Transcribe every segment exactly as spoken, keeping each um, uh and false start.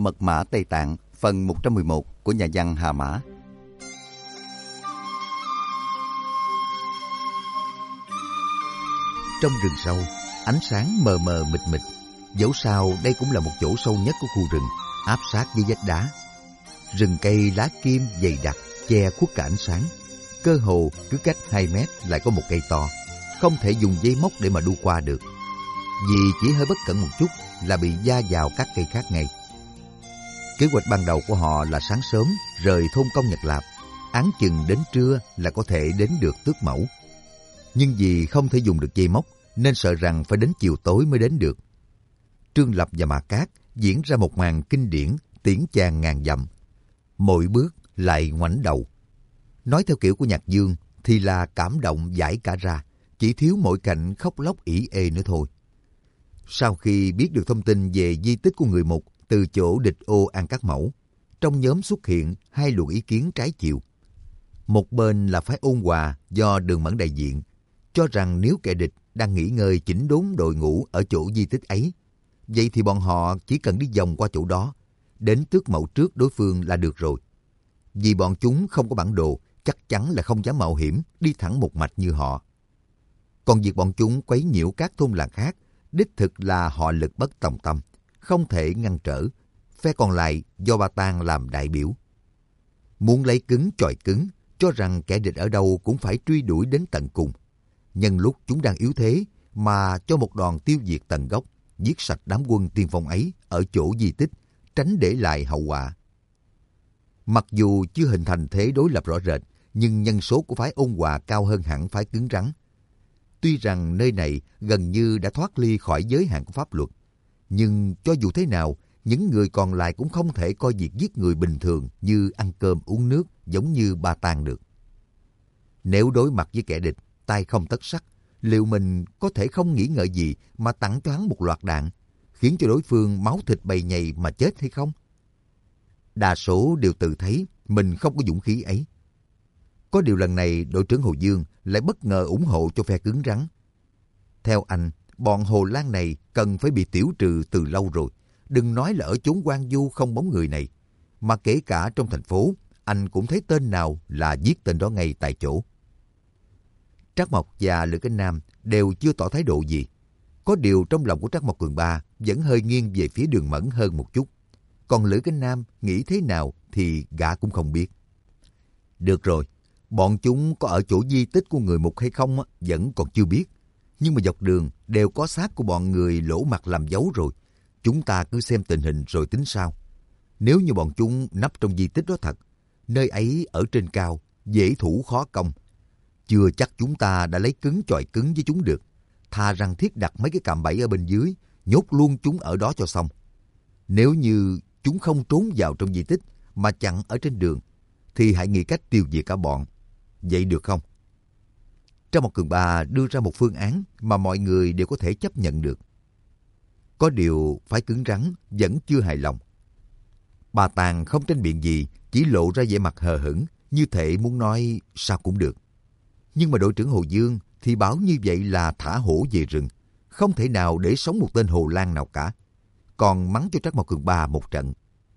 Mật mã Tây Tạng phần một trăm mười một của nhà văn Hà Mã. Trong rừng sâu, ánh sáng mờ mờ mịt mịt. Dẫu sao đây cũng là một chỗ sâu nhất của khu rừng, áp sát với vách đá. Rừng cây lá kim dày đặc che khuất cả ánh sáng. Cơ hồ cứ cách hai mét lại có một cây to, không thể dùng dây móc để mà đu qua được. Vì chỉ hơi bất cẩn một chút là bị va vào các cây khác ngay. Kế hoạch ban đầu của họ là sáng sớm rời thôn Công Nhật Lạp, áng chừng đến trưa là có thể đến được Tước Mẫu. Nhưng vì không thể dùng được dây móc nên sợ rằng phải đến chiều tối mới đến được. Trương Lập và Mã Cát diễn ra một màn kinh điển tiễn chàng ngàn dặm. Mỗi bước lại ngoảnh đầu. Nói theo kiểu của Nhạc Dương thì là cảm động dãi cả ra, chỉ thiếu mỗi cảnh khóc lóc ỉ ê nữa thôi. Sau khi biết được thông tin về di tích của người Mục từ chỗ địch ô An Cát Mẫu, trong nhóm xuất hiện hai luồng ý kiến trái chiều. Một bên là phái Ôn Hòa do Đường Mẫn đại diện, cho rằng nếu kẻ địch đang nghỉ ngơi chỉnh đốn đội ngũ ở chỗ di tích ấy, vậy thì bọn họ chỉ cần đi vòng qua chỗ đó, đến Tước Mẫu trước đối phương là được rồi. Vì bọn chúng không có bản đồ, chắc chắn là không dám mạo hiểm đi thẳng một mạch như họ. Còn việc bọn chúng quấy nhiễu các thôn làng khác, đích thực là họ lực bất tòng tâm, không thể ngăn trở. Phe còn lại do Ba Tang làm đại biểu. Muốn lấy cứng chọi cứng, cho rằng kẻ địch ở đâu cũng phải truy đuổi đến tận cùng. Nhân lúc chúng đang yếu thế mà cho một đòn tiêu diệt tận gốc, giết sạch đám quân tiên phong ấy ở chỗ di tích, tránh để lại hậu quả. Mặc dù chưa hình thành thế đối lập rõ rệt, nhưng nhân số của phái Ôn Hòa cao hơn hẳn phái cứng rắn. Tuy rằng nơi này gần như đã thoát ly khỏi giới hạn của pháp luật, nhưng cho dù thế nào, những người còn lại cũng không thể coi việc giết người bình thường như ăn cơm uống nước giống như Ba Tang được. Nếu đối mặt với kẻ địch, tay không tất sắt, liệu mình có thể không nghĩ ngợi gì mà tặng cho hắn một loạt đạn, khiến cho đối phương máu thịt bầy nhầy mà chết hay không? Đa số đều tự thấy mình không có dũng khí ấy. Có điều lần này đội trưởng Hồ Dương lại bất ngờ ủng hộ cho phe cứng rắn. Theo anh, bọn Hồ Lan này cần phải bị tiểu trừ từ lâu rồi. Đừng nói là ở chốn hoang vu không bóng người này, mà kể cả trong thành phố, anh cũng thấy tên nào là giết tên đó ngay tại chỗ. Trác Mộc và Lữ Cánh Nam đều chưa tỏ thái độ gì. Có điều trong lòng của Trác Mộc Cường Ba vẫn hơi nghiêng về phía Đường Mẫn hơn một chút. Còn Lữ Cánh Nam nghĩ thế nào thì gã cũng không biết. Được rồi, bọn chúng có ở chỗ di tích của người Mục hay không vẫn còn chưa biết. Nhưng mà dọc đường đều có xác của bọn người Lỗ Mặt làm dấu rồi. Chúng ta cứ xem tình hình rồi tính sao. Nếu như bọn chúng nấp trong di tích đó thật, nơi ấy ở trên cao, dễ thủ khó công. Chưa chắc chúng ta đã lấy cứng chọi cứng với chúng được. Thà rằng thiết đặt mấy cái cạm bẫy ở bên dưới, nhốt luôn chúng ở đó cho xong. Nếu như chúng không trốn vào trong di tích mà chặn ở trên đường, thì hãy nghĩ cách tiêu diệt cả bọn. Vậy được không? Trác Mộc Cường Ba đưa ra một phương án mà mọi người đều có thể chấp nhận được. Có điều phái cứng rắn vẫn chưa hài lòng. Ba Tang không tranh biện gì, chỉ lộ ra vẻ mặt hờ hững, như thể muốn nói sao cũng được. Nhưng mà đội trưởng Hồ Dương thì bảo như vậy là thả hổ về rừng, không thể nào để sống một tên Hồ Lan nào cả. Còn mắng cho Trác Mộc Cường Ba một trận.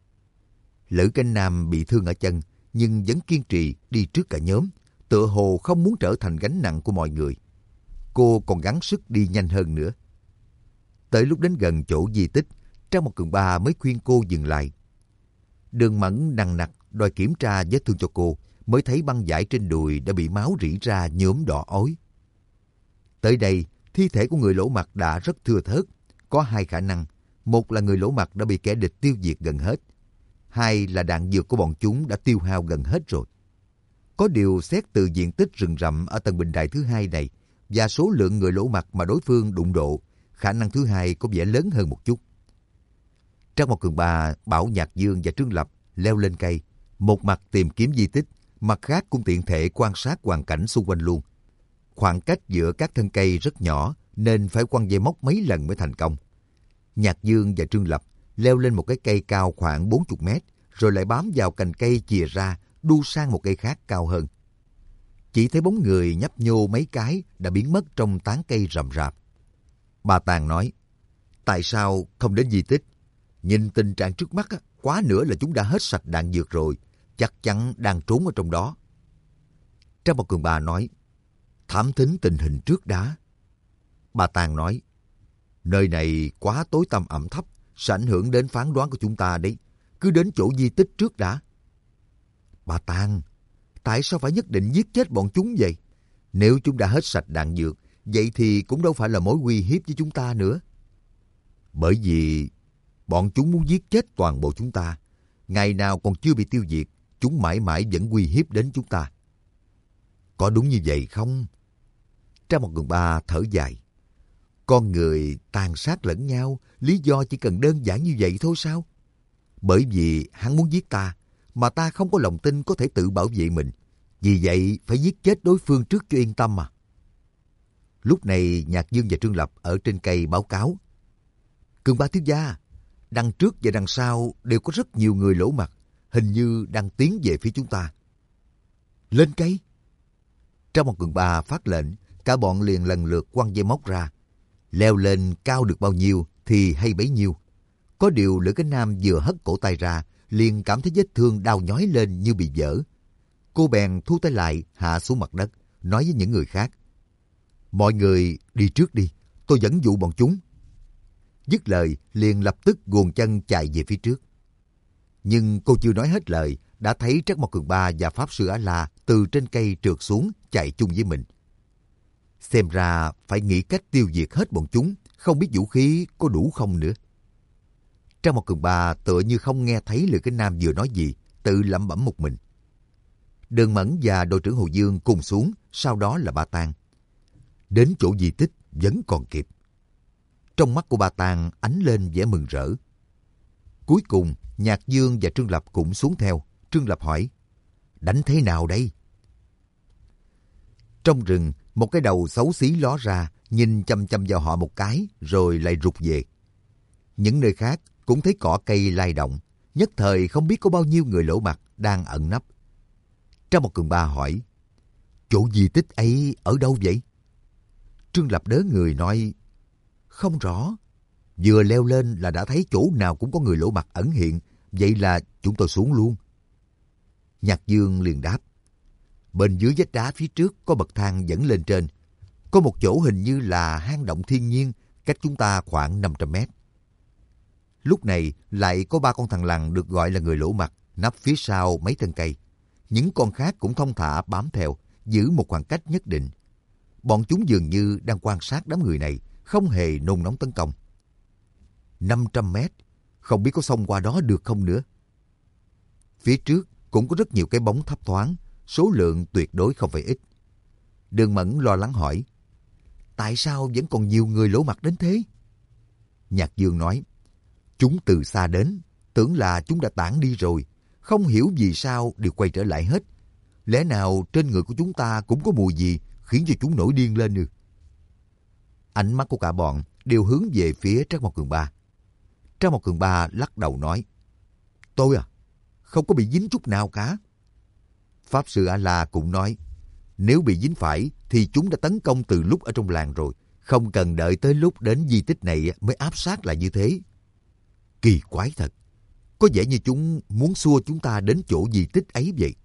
Lữ Cánh Nam bị thương ở chân, nhưng vẫn kiên trì đi trước cả nhóm, tựa hồ không muốn trở thành gánh nặng của mọi người. Cô còn gắng sức đi nhanh hơn nữa. Tới lúc đến gần chỗ di tích, Trác Mộc Cường Ba mới khuyên cô dừng lại. Đường Mẫn nằng nặc đòi kiểm tra vết thương cho cô, mới thấy băng vải trên đùi đã bị máu rỉ ra nhuốm đỏ ối. Tới đây, thi thể của người Lỗ Mặt đã rất thưa thớt. Có hai khả năng. Một là người Lỗ Mặt đã bị kẻ địch tiêu diệt gần hết. Hai là đạn dược của bọn chúng đã tiêu hao gần hết rồi. Có điều xét từ diện tích rừng rậm ở tầng bình đài thứ hai này và số lượng người Lỗ Mặt mà đối phương đụng độ, khả năng thứ hai có vẻ lớn hơn một chút. Trác Mộc Cường Ba bảo Nhạc Dương và Trương Lập leo lên cây, một mặt tìm kiếm di tích, mặt khác cũng tiện thể quan sát hoàn cảnh xung quanh luôn. Khoảng cách giữa các thân cây rất nhỏ nên phải quăng dây móc mấy lần mới thành công. Nhạc Dương và Trương Lập leo lên một cái cây cao khoảng bốn mươi mét, rồi lại bám vào cành cây chìa ra, đu sang một cây khác cao hơn. Chỉ thấy bóng người nhấp nhô mấy cái đã biến mất trong tán cây rậm rạp. Ba Tang nói, tại sao không đến di tích? Nhìn tình trạng trước mắt, á, quá nữa là chúng đã hết sạch đạn dược rồi, chắc chắn đang trốn ở trong đó. Trang Bảo Cường Ba nói, thám thính tình hình trước đã. Ba Tàng nói, nơi này quá tối tăm ẩm thấp, sẽ ảnh hưởng đến phán đoán của chúng ta đấy. Cứ đến chỗ di tích trước đã. Ba Tàng, tại sao phải nhất định giết chết bọn chúng vậy? Nếu chúng đã hết sạch đạn dược, vậy thì cũng đâu phải là mối uy hiếp với chúng ta nữa. Bởi vì bọn chúng muốn giết chết toàn bộ chúng ta. Ngày nào còn chưa bị tiêu diệt, chúng mãi mãi vẫn uy hiếp đến chúng ta. Có đúng như vậy không? Trang Một Cường Ba thở dài. Con người tàn sát lẫn nhau, lý do chỉ cần đơn giản như vậy thôi sao? Bởi vì hắn muốn giết ta, mà ta không có lòng tin có thể tự bảo vệ mình. Vì vậy phải giết chết đối phương trước cho yên tâm mà. Lúc này Nhạc Dương và Trương Lập ở trên cây báo cáo. Cường Ba thiếu gia, đằng trước và đằng sau đều có rất nhiều người lỗ mặt, hình như đang tiến về phía chúng ta. Lên cây! Trang Một Cường Ba phát lệnh, cả bọn liền lần lượt quăng dây móc ra. Leo lên cao được bao nhiêu thì hay bấy nhiêu. Có điều Lữ Cánh Nam vừa hất cổ tay ra, liền cảm thấy vết thương đau nhói lên như bị vỡ. Cô bèn thu tay lại, hạ xuống mặt đất, nói với những người khác. Mọi người đi trước đi, tôi dẫn dụ bọn chúng. Dứt lời, liền lập tức guồn chân chạy về phía trước. Nhưng cô chưa nói hết lời, đã thấy Trác Mộc Cường Ba và Pháp Sư A-La từ trên cây trượt xuống, chạy chung với mình. Xem ra phải nghĩ cách tiêu diệt hết bọn chúng, không biết vũ khí có đủ không nữa. Trác Mộc Cường Ba tựa như không nghe thấy Lữ Cánh Nam vừa nói gì, tự lẩm bẩm một mình. Đường Mẫn và đội trưởng Hồ Dương cùng xuống, sau đó là Ba Tang. Đến chỗ di tích vẫn còn kịp. Trong mắt của Ba Tang ánh lên vẻ mừng rỡ. Cuối cùng, Nhạc Dương và Trương Lập cũng xuống theo. Trương Lập hỏi, đánh thế nào đây? Trong rừng, một cái đầu xấu xí ló ra, nhìn chăm chăm vào họ một cái, rồi lại rụt về. Những nơi khác cũng thấy cỏ cây lay động, nhất thời không biết có bao nhiêu người lỗ mặt đang ẩn nấp. Trang Một Cường Ba hỏi, chỗ di tích ấy ở đâu vậy? Trương Lập đớ người nói, không rõ. Vừa leo lên là đã thấy chỗ nào cũng có người lỗ mặt ẩn hiện, vậy là chúng tôi xuống luôn. Nhạc Dương liền đáp, bên dưới vách đá phía trước có bậc thang dẫn lên trên. Có một chỗ hình như là hang động thiên nhiên, cách chúng ta khoảng năm trăm mét. Lúc này lại có ba con thằn lằn được gọi là người lỗ mặt nấp phía sau mấy thân cây. Những con khác cũng thong thả bám theo, giữ một khoảng cách nhất định. Bọn chúng dường như đang quan sát đám người này, không hề nôn nóng tấn công. năm trăm mét, không biết có xông qua đó được không nữa. Phía trước cũng có rất nhiều cái bóng thấp thoáng, số lượng tuyệt đối không phải ít. Đường Mẫn lo lắng hỏi, tại sao vẫn còn nhiều người lỗ mặt đến thế? Nhạc Dương nói, chúng từ xa đến, tưởng là chúng đã tản đi rồi, không hiểu vì sao đều quay trở lại hết. Lẽ nào trên người của chúng ta cũng có mùi gì khiến cho chúng nổi điên lên nữa? Ánh mắt của cả bọn đều hướng về phía Trác Mộc Cường Ba. Trác Mộc Cường Ba lắc đầu nói, tôi à, không có bị dính chút nào cả. Pháp Sư A-La cũng nói, nếu bị dính phải thì chúng đã tấn công từ lúc ở trong làng rồi, không cần đợi tới lúc đến di tích này mới áp sát lại như thế. Kỳ quái thật, có vẻ như chúng muốn xua chúng ta đến chỗ di tích ấy vậy.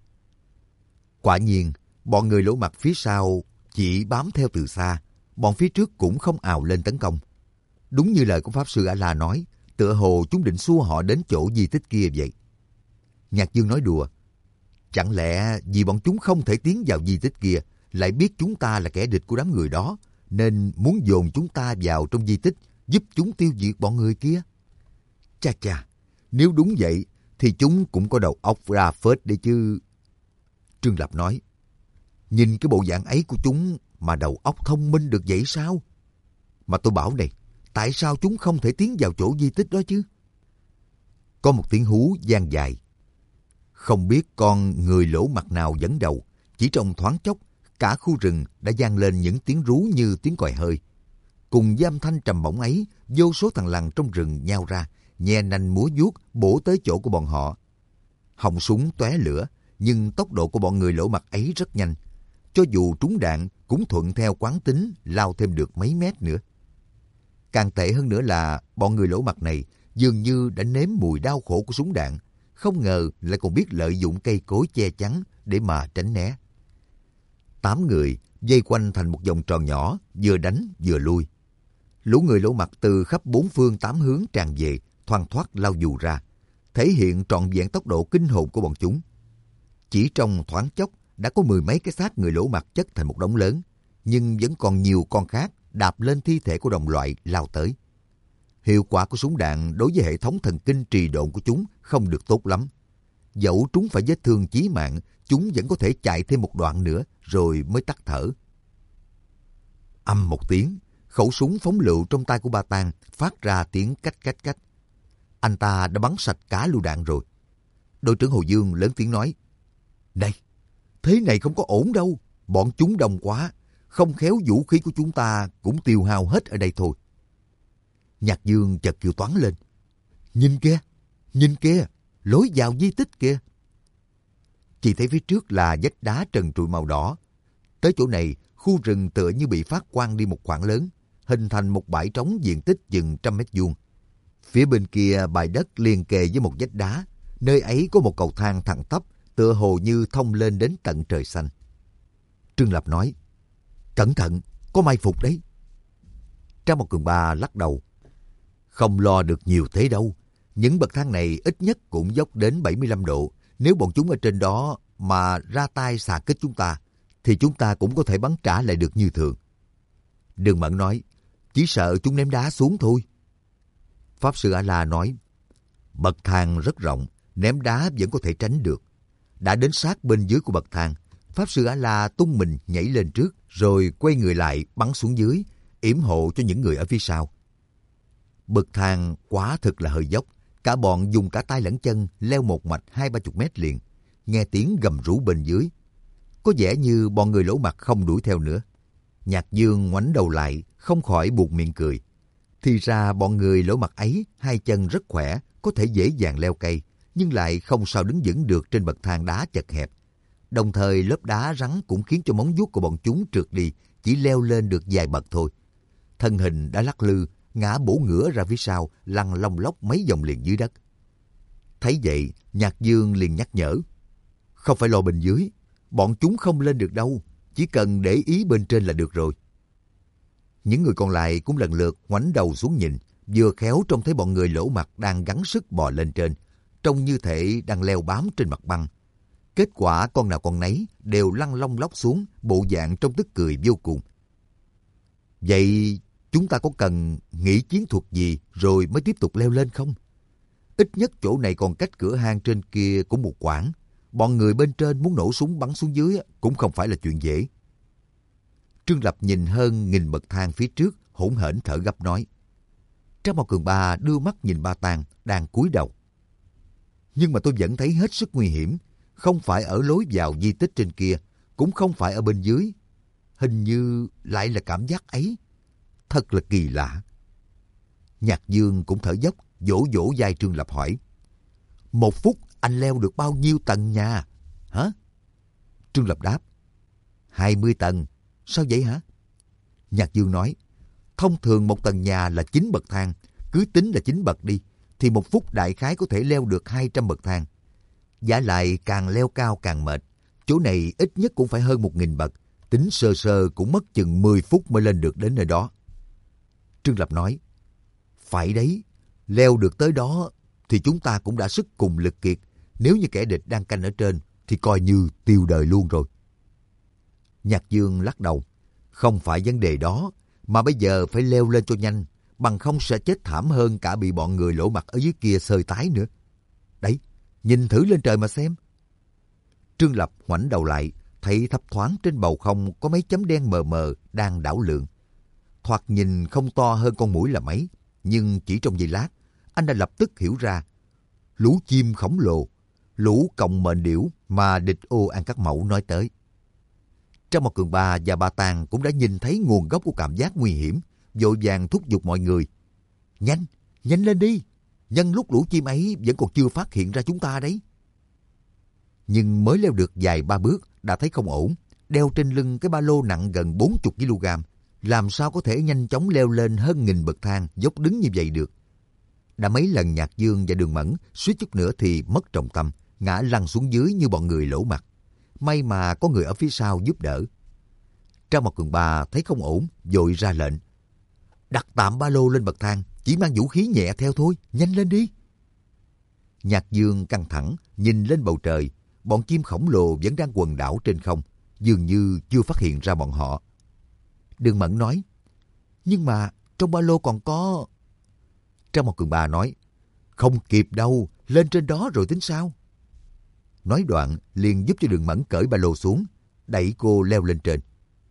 Quả nhiên, bọn người lỗ mặt phía sau chỉ bám theo từ xa, bọn phía trước cũng không ào lên tấn công. Đúng như lời của Pháp Sư A-La nói, tựa hồ chúng định xua họ đến chỗ di tích kia vậy. Nhạc Dương nói đùa, chẳng lẽ vì bọn chúng không thể tiến vào di tích kia, lại biết chúng ta là kẻ địch của đám người đó, nên muốn dồn chúng ta vào trong di tích, giúp chúng tiêu diệt bọn người kia? Chà chà, nếu đúng vậy, thì chúng cũng có đầu óc ra phết đấy chứ. Trương Lập nói, nhìn cái bộ dạng ấy của chúng mà đầu óc thông minh được vậy sao? Mà tôi bảo này, tại sao chúng không thể tiến vào chỗ di tích đó chứ? Có một tiếng hú vang dài. Không biết con người lỗ mặt nào dẫn đầu, chỉ trong thoáng chốc, cả khu rừng đã vang lên những tiếng rú như tiếng còi hơi. Cùng với âm thanh trầm bổng ấy, vô số thằn lằn trong rừng nhao ra, nhe nanh múa vuốt bổ tới chỗ của bọn họ. Họng súng tóe lửa, nhưng tốc độ của bọn người lỗ mặt ấy rất nhanh. Cho dù trúng đạn, cũng thuận theo quán tính lao thêm được mấy mét nữa. Càng tệ hơn nữa là bọn người lỗ mặt này dường như đã nếm mùi đau khổ của súng đạn, không ngờ lại còn biết lợi dụng cây cối che chắn để mà tránh né. Tám người vây quanh thành một vòng tròn nhỏ, vừa đánh vừa lui. Lũ người lỗ mặt từ khắp bốn phương tám hướng tràn về, thoăn thoắt lao dù ra, thể hiện trọn vẹn tốc độ kinh hồn của bọn chúng. Chỉ trong thoáng chốc đã có mười mấy cái xác người lỗ mặt chất thành một đống lớn, nhưng vẫn còn nhiều con khác đạp lên thi thể của đồng loại lao tới. Hiệu quả của súng đạn đối với hệ thống thần kinh trì độn của chúng không được tốt lắm. Dẫu trúng phải vết thương chí mạng, chúng vẫn có thể chạy thêm một đoạn nữa rồi mới tắt thở. Âm một tiếng, khẩu súng phóng lựu trong tay của Ba Tang phát ra tiếng cách cách cách. Anh ta đã bắn sạch cả lựu đạn rồi. Đội trưởng Hồ Dương lớn tiếng nói: "Này, thế này không có ổn đâu. Bọn chúng đông quá, không khéo vũ khí của chúng ta cũng tiêu hao hết ở đây thôi." Nhạc Dương chợt kêu toáng lên: "Nhìn kia, nhìn kia, lối vào di tích kìa." Chỉ thấy phía trước là vách đá trần trụi màu đỏ. Tới chỗ này, khu rừng tựa như bị phát quang đi một khoảng lớn, hình thành một bãi trống diện tích chừng trăm mét vuông. Phía bên kia bãi đất liền kề với một vách đá, nơi ấy có một cầu thang thẳng tắp, tựa hồ như thông lên đến tận trời xanh. Trương Lập nói: "Cẩn thận, có mai phục đấy." Trang Một Cường Ba lắc đầu: "Không lo được nhiều thế đâu. Những bậc thang này ít nhất cũng dốc đến bảy mươi lăm độ. Nếu bọn chúng ở trên đó mà ra tay xạ kích chúng ta, thì chúng ta cũng có thể bắn trả lại được như thường." Đường Mẫn nói: "Chỉ sợ chúng ném đá xuống thôi." Pháp sư A-la nói: "Bậc thang rất rộng, ném đá vẫn có thể tránh được." Đã đến sát bên dưới của bậc thang, Pháp sư A-la tung mình nhảy lên trước, rồi quay người lại bắn xuống dưới, yểm hộ cho những người ở phía sau. Bậc thang quá thực là hơi dốc, cả bọn dùng cả tay lẫn chân leo một mạch hai ba chục mét liền. Nghe tiếng gầm rú bên dưới, có vẻ như bọn người lỗ mặt không đuổi theo nữa. Nhạc Dương ngoảnh đầu lại, không khỏi buột miệng cười. Thì ra bọn người lỗ mặt ấy hai chân rất khỏe, có thể dễ dàng leo cây, nhưng lại không sao đứng vững được trên bậc thang đá chật hẹp. Đồng thời lớp đá rắn cũng khiến cho móng vuốt của bọn chúng trượt đi, chỉ leo lên được vài bậc thôi. Thân hình đã lắc lư, ngã bổ ngửa ra phía sau, lăn lông lốc mấy vòng liền dưới đất. Thấy vậy, Nhạc Dương liền nhắc nhở: "Không phải lo bên dưới, bọn chúng không lên được đâu, chỉ cần để ý bên trên là được rồi." Những người còn lại cũng lần lượt ngoảnh đầu xuống nhìn, vừa khéo trông thấy bọn người lỗ mặt đang gắng sức bò lên trên, trông như thể đang leo bám trên mặt băng. Kết quả con nào con nấy đều lăn lông lốc xuống, bộ dạng trông tức cười vô cùng. "Vậy chúng ta có cần nghĩ chiến thuật gì rồi mới tiếp tục leo lên không? Ít nhất chỗ này còn cách cửa hang trên kia cũng một quãng. Bọn người bên trên muốn nổ súng bắn xuống dưới cũng không phải là chuyện dễ." Trương Lập nhìn hơn nghìn bậc thang phía trước, hỗn hển thở gấp nói. Trang Mao Cường Ba đưa mắt nhìn Ba Tang đang cúi đầu. "Nhưng mà tôi vẫn thấy hết sức nguy hiểm. Không phải ở lối vào di tích trên kia, cũng không phải ở bên dưới. Hình như lại là cảm giác ấy. Thật là kỳ lạ." Nhạc Dương cũng thở dốc, vỗ vỗ vai Trương Lập hỏi: "Một phút anh leo được bao nhiêu tầng nhà?" "Hả?" Trương Lập đáp: hai mươi tầng. "Sao vậy hả?" Nhạc Dương nói: "Thông thường một tầng nhà là chín bậc thang, cứ tính là chín bậc đi, thì một phút đại khái có thể leo được hai trăm bậc thang. Giả lại càng leo cao càng mệt. Chỗ này ít nhất cũng phải hơn một nghìn bậc, tính sơ sơ cũng mất chừng mười phút mới lên được đến nơi đó." Trương Lập nói: "Phải đấy, leo được tới đó thì chúng ta cũng đã sức cùng lực kiệt. Nếu như kẻ địch đang canh ở trên thì coi như tiêu đời luôn rồi." Nhạc Dương lắc đầu: "Không phải vấn đề đó, mà bây giờ phải leo lên cho nhanh, bằng không sẽ chết thảm hơn cả bị bọn người lỗ mặt ở dưới kia xơi tái nữa. Đấy, nhìn thử lên trời mà xem." Trương Lập ngoảnh đầu lại, thấy thấp thoáng trên bầu không có mấy chấm đen mờ mờ đang đảo lượn. Thoạt nhìn không to hơn con muỗi là mấy, nhưng chỉ trong giây lát, anh đã lập tức hiểu ra. Lũ chim khổng lồ, lũ còng mệnh điểu mà địch ô An Cắt Mẫu nói tới. Trang Một Cường Ba và Ba Tang cũng đã nhìn thấy nguồn gốc của cảm giác nguy hiểm, vội vàng thúc giục mọi người: "Nhanh, nhanh lên đi! Nhân lúc lũ chim ấy vẫn còn chưa phát hiện ra chúng ta đấy." Nhưng mới leo được vài ba bước đã thấy không ổn. Đeo trên lưng cái ba lô nặng gần bốn mươi ki lô gam, làm sao có thể nhanh chóng leo lên hơn nghìn bậc thang dốc đứng như vậy được. Đã mấy lần Nhạc Dương và Đường Mẫn suýt chút nữa thì mất trọng tâm, ngã lăn xuống dưới như bọn người lỗ mặt. May mà có người ở phía sau giúp đỡ. Trang Mộc Cường Ba thấy không ổn, vội ra lệnh. Đặt tạm ba lô lên bậc thang, chỉ mang vũ khí nhẹ theo thôi, nhanh lên đi. Nhạc Dương căng thẳng, nhìn lên bầu trời, bọn chim khổng lồ vẫn đang quần đảo trên không, dường như chưa phát hiện ra bọn họ. Đường Mẫn nói, nhưng mà trong ba lô còn có... Trang Mộc Cường Ba nói, không kịp đâu, lên trên đó rồi tính sao. Nói đoạn, liền giúp cho Đường Mẫn cởi ba lô xuống, đẩy cô leo lên trên.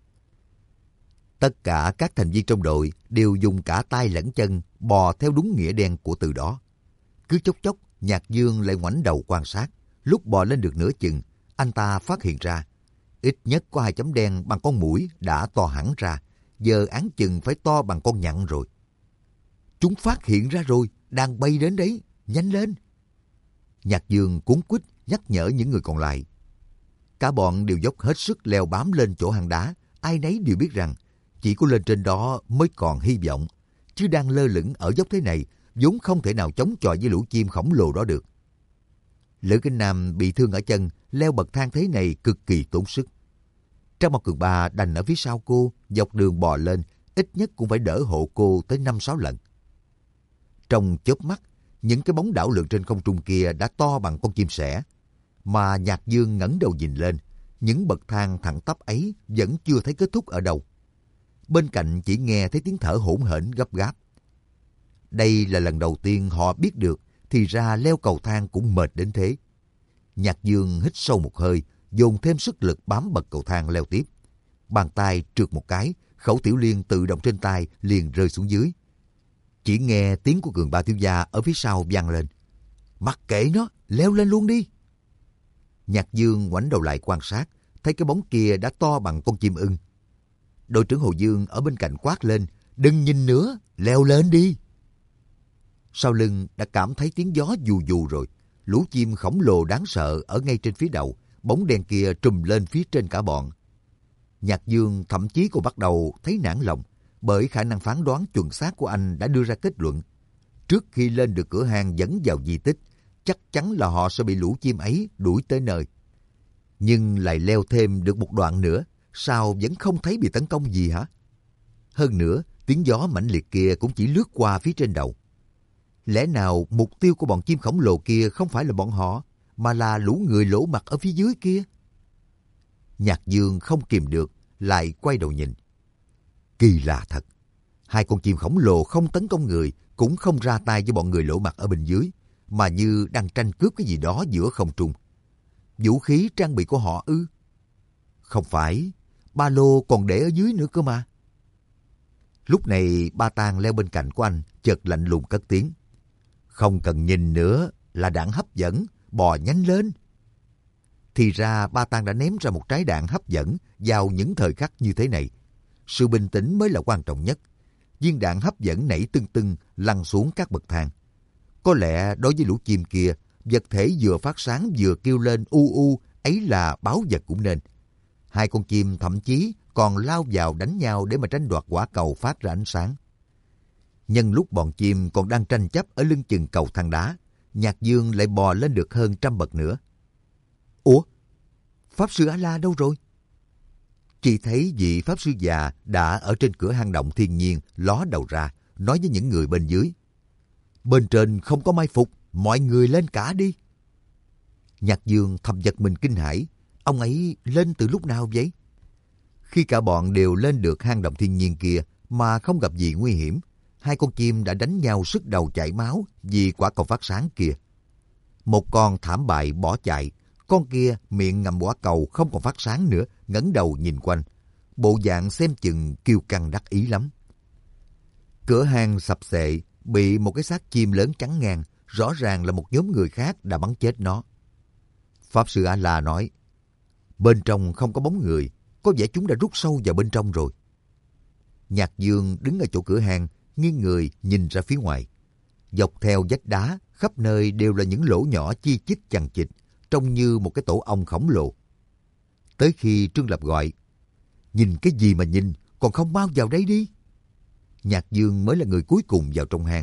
Tất cả các thành viên trong đội đều dùng cả tay lẫn chân bò theo đúng nghĩa đen của từ đó. Cứ chốc chốc, Nhạc Dương lại ngoảnh đầu quan sát. Lúc bò lên được nửa chừng, anh ta phát hiện ra ít nhất có hai chấm đen bằng con muỗi đã to hẳn ra, giờ áng chừng phải to bằng con nhặn rồi. Chúng phát hiện ra rồi, đang bay đến đấy, nhanh lên. Nhạc Dương cuống quýt nhắc nhở những người còn lại. Cả bọn đều dốc hết sức leo bám lên chỗ hang đá, ai nấy đều biết rằng chỉ có lên trên đó mới còn hy vọng, chứ đang lơ lửng ở dốc thế này vốn không thể nào chống chọi với lũ chim khổng lồ đó được. Lữ Kinh Nam bị thương ở chân, leo bậc thang thế này cực kỳ tốn sức. Trang Mộc Cường Ba đành ở phía sau cô, dọc đường bò lên, ít nhất cũng phải đỡ hộ cô tới năm sáu lần. Trong chớp mắt, những cái bóng đảo lượn trên không trung kia đã to bằng con chim sẻ, mà Nhạc Dương ngẩng đầu nhìn lên, những bậc thang thẳng tắp ấy vẫn chưa thấy kết thúc ở đâu. Bên cạnh chỉ nghe thấy tiếng thở hổn hển gấp gáp. Đây là lần đầu tiên họ biết được thì ra leo cầu thang cũng mệt đến thế. Nhạc Dương hít sâu một hơi, dồn thêm sức lực bám bậc cầu thang leo tiếp. Bàn tay trượt một cái, khẩu tiểu liên tự động trên tay liền rơi xuống dưới. Chỉ nghe tiếng của Cường Ba thiếu gia ở phía sau vang lên. Mặc kệ nó, leo lên luôn đi. Nhạc Dương ngoảnh đầu lại quan sát, thấy cái bóng kia đã to bằng con chim ưng. Đội trưởng Hồ Dương ở bên cạnh quát lên, đừng nhìn nữa, leo lên đi. Sau lưng đã cảm thấy tiếng gió dù dù rồi, lũ chim khổng lồ đáng sợ ở ngay trên phía đầu, bóng đen kia trùm lên phía trên cả bọn. Nhạc Dương thậm chí còn bắt đầu thấy nản lòng, bởi khả năng phán đoán chuẩn xác của anh đã đưa ra kết luận. Trước khi lên được cửa hang dẫn vào di tích, chắc chắn là họ sẽ bị lũ chim ấy đuổi tới nơi. Nhưng lại leo thêm được một đoạn nữa, sao vẫn không thấy bị tấn công gì hả? Hơn nữa, tiếng gió mãnh liệt kia cũng chỉ lướt qua phía trên đầu. Lẽ nào mục tiêu của bọn chim khổng lồ kia không phải là bọn họ, mà là lũ người lỗ mặt ở phía dưới kia? Nhạc Dương không kìm được, lại quay đầu nhìn. Kỳ lạ thật, hai con chim khổng lồ không tấn công người, cũng không ra tay với bọn người lỗ mặt ở bên dưới, mà như đang tranh cướp cái gì đó giữa không trung. Vũ khí trang bị của họ ư? Không phải, ba lô còn để ở dưới nữa cơ mà. Lúc này Ba Tang leo bên cạnh của anh, chợt lạnh lùng cất tiếng. Không cần nhìn nữa, là đạn hấp dẫn, bò nhanh lên. Thì ra Ba Tang đã ném ra một trái đạn hấp dẫn vào những thời khắc như thế này. Sự bình tĩnh mới là quan trọng nhất. Viên đạn hấp dẫn nảy tưng tưng lăn xuống các bậc thang. Có lẽ đối với lũ chim kia, vật thể vừa phát sáng vừa kêu lên u u ấy là báo vật cũng nên. Hai con chim thậm chí còn lao vào đánh nhau để mà tranh đoạt quả cầu phát ra ánh sáng. Nhân lúc bọn chim còn đang tranh chấp ở lưng chừng cầu thang đá, Nhạc Dương lại bò lên được hơn trăm bậc nữa. Ủa? Pháp sư A-la đâu rồi? Chỉ thấy vị Pháp sư già đã ở trên cửa hang động thiên nhiên ló đầu ra, nói với những người bên dưới. Bên trên không có mai phục, mọi người lên cả đi. Nhạc Dương thầm giật mình kinh hãi, ông ấy lên từ lúc nào vậy? Khi cả bọn đều lên được hang động thiên nhiên kia mà không gặp gì nguy hiểm, hai con chim đã đánh nhau sứt đầu chảy máu vì quả cầu phát sáng kia. Một con thảm bại bỏ chạy, con kia miệng ngậm quả cầu không còn phát sáng nữa, ngẩng đầu nhìn quanh, bộ dạng xem chừng kiêu căng đắc ý lắm. Cửa hang sập xệ, bị một cái xác chim lớn chắn ngang, rõ ràng là một nhóm người khác đã bắn chết nó. Pháp sư A-la nói, bên trong không có bóng người, có vẻ chúng đã rút sâu vào bên trong rồi. Nhạc Dương đứng ở chỗ cửa hang, nghiêng người nhìn ra phía ngoài. Dọc theo vách đá, khắp nơi đều là những lỗ nhỏ chi chít chằng chịt, trông như một cái tổ ong khổng lồ. Tới khi Trương Lập gọi, nhìn cái gì mà nhìn, còn không mau vào đây đi. Nhạc Dương mới là người cuối cùng vào trong hang,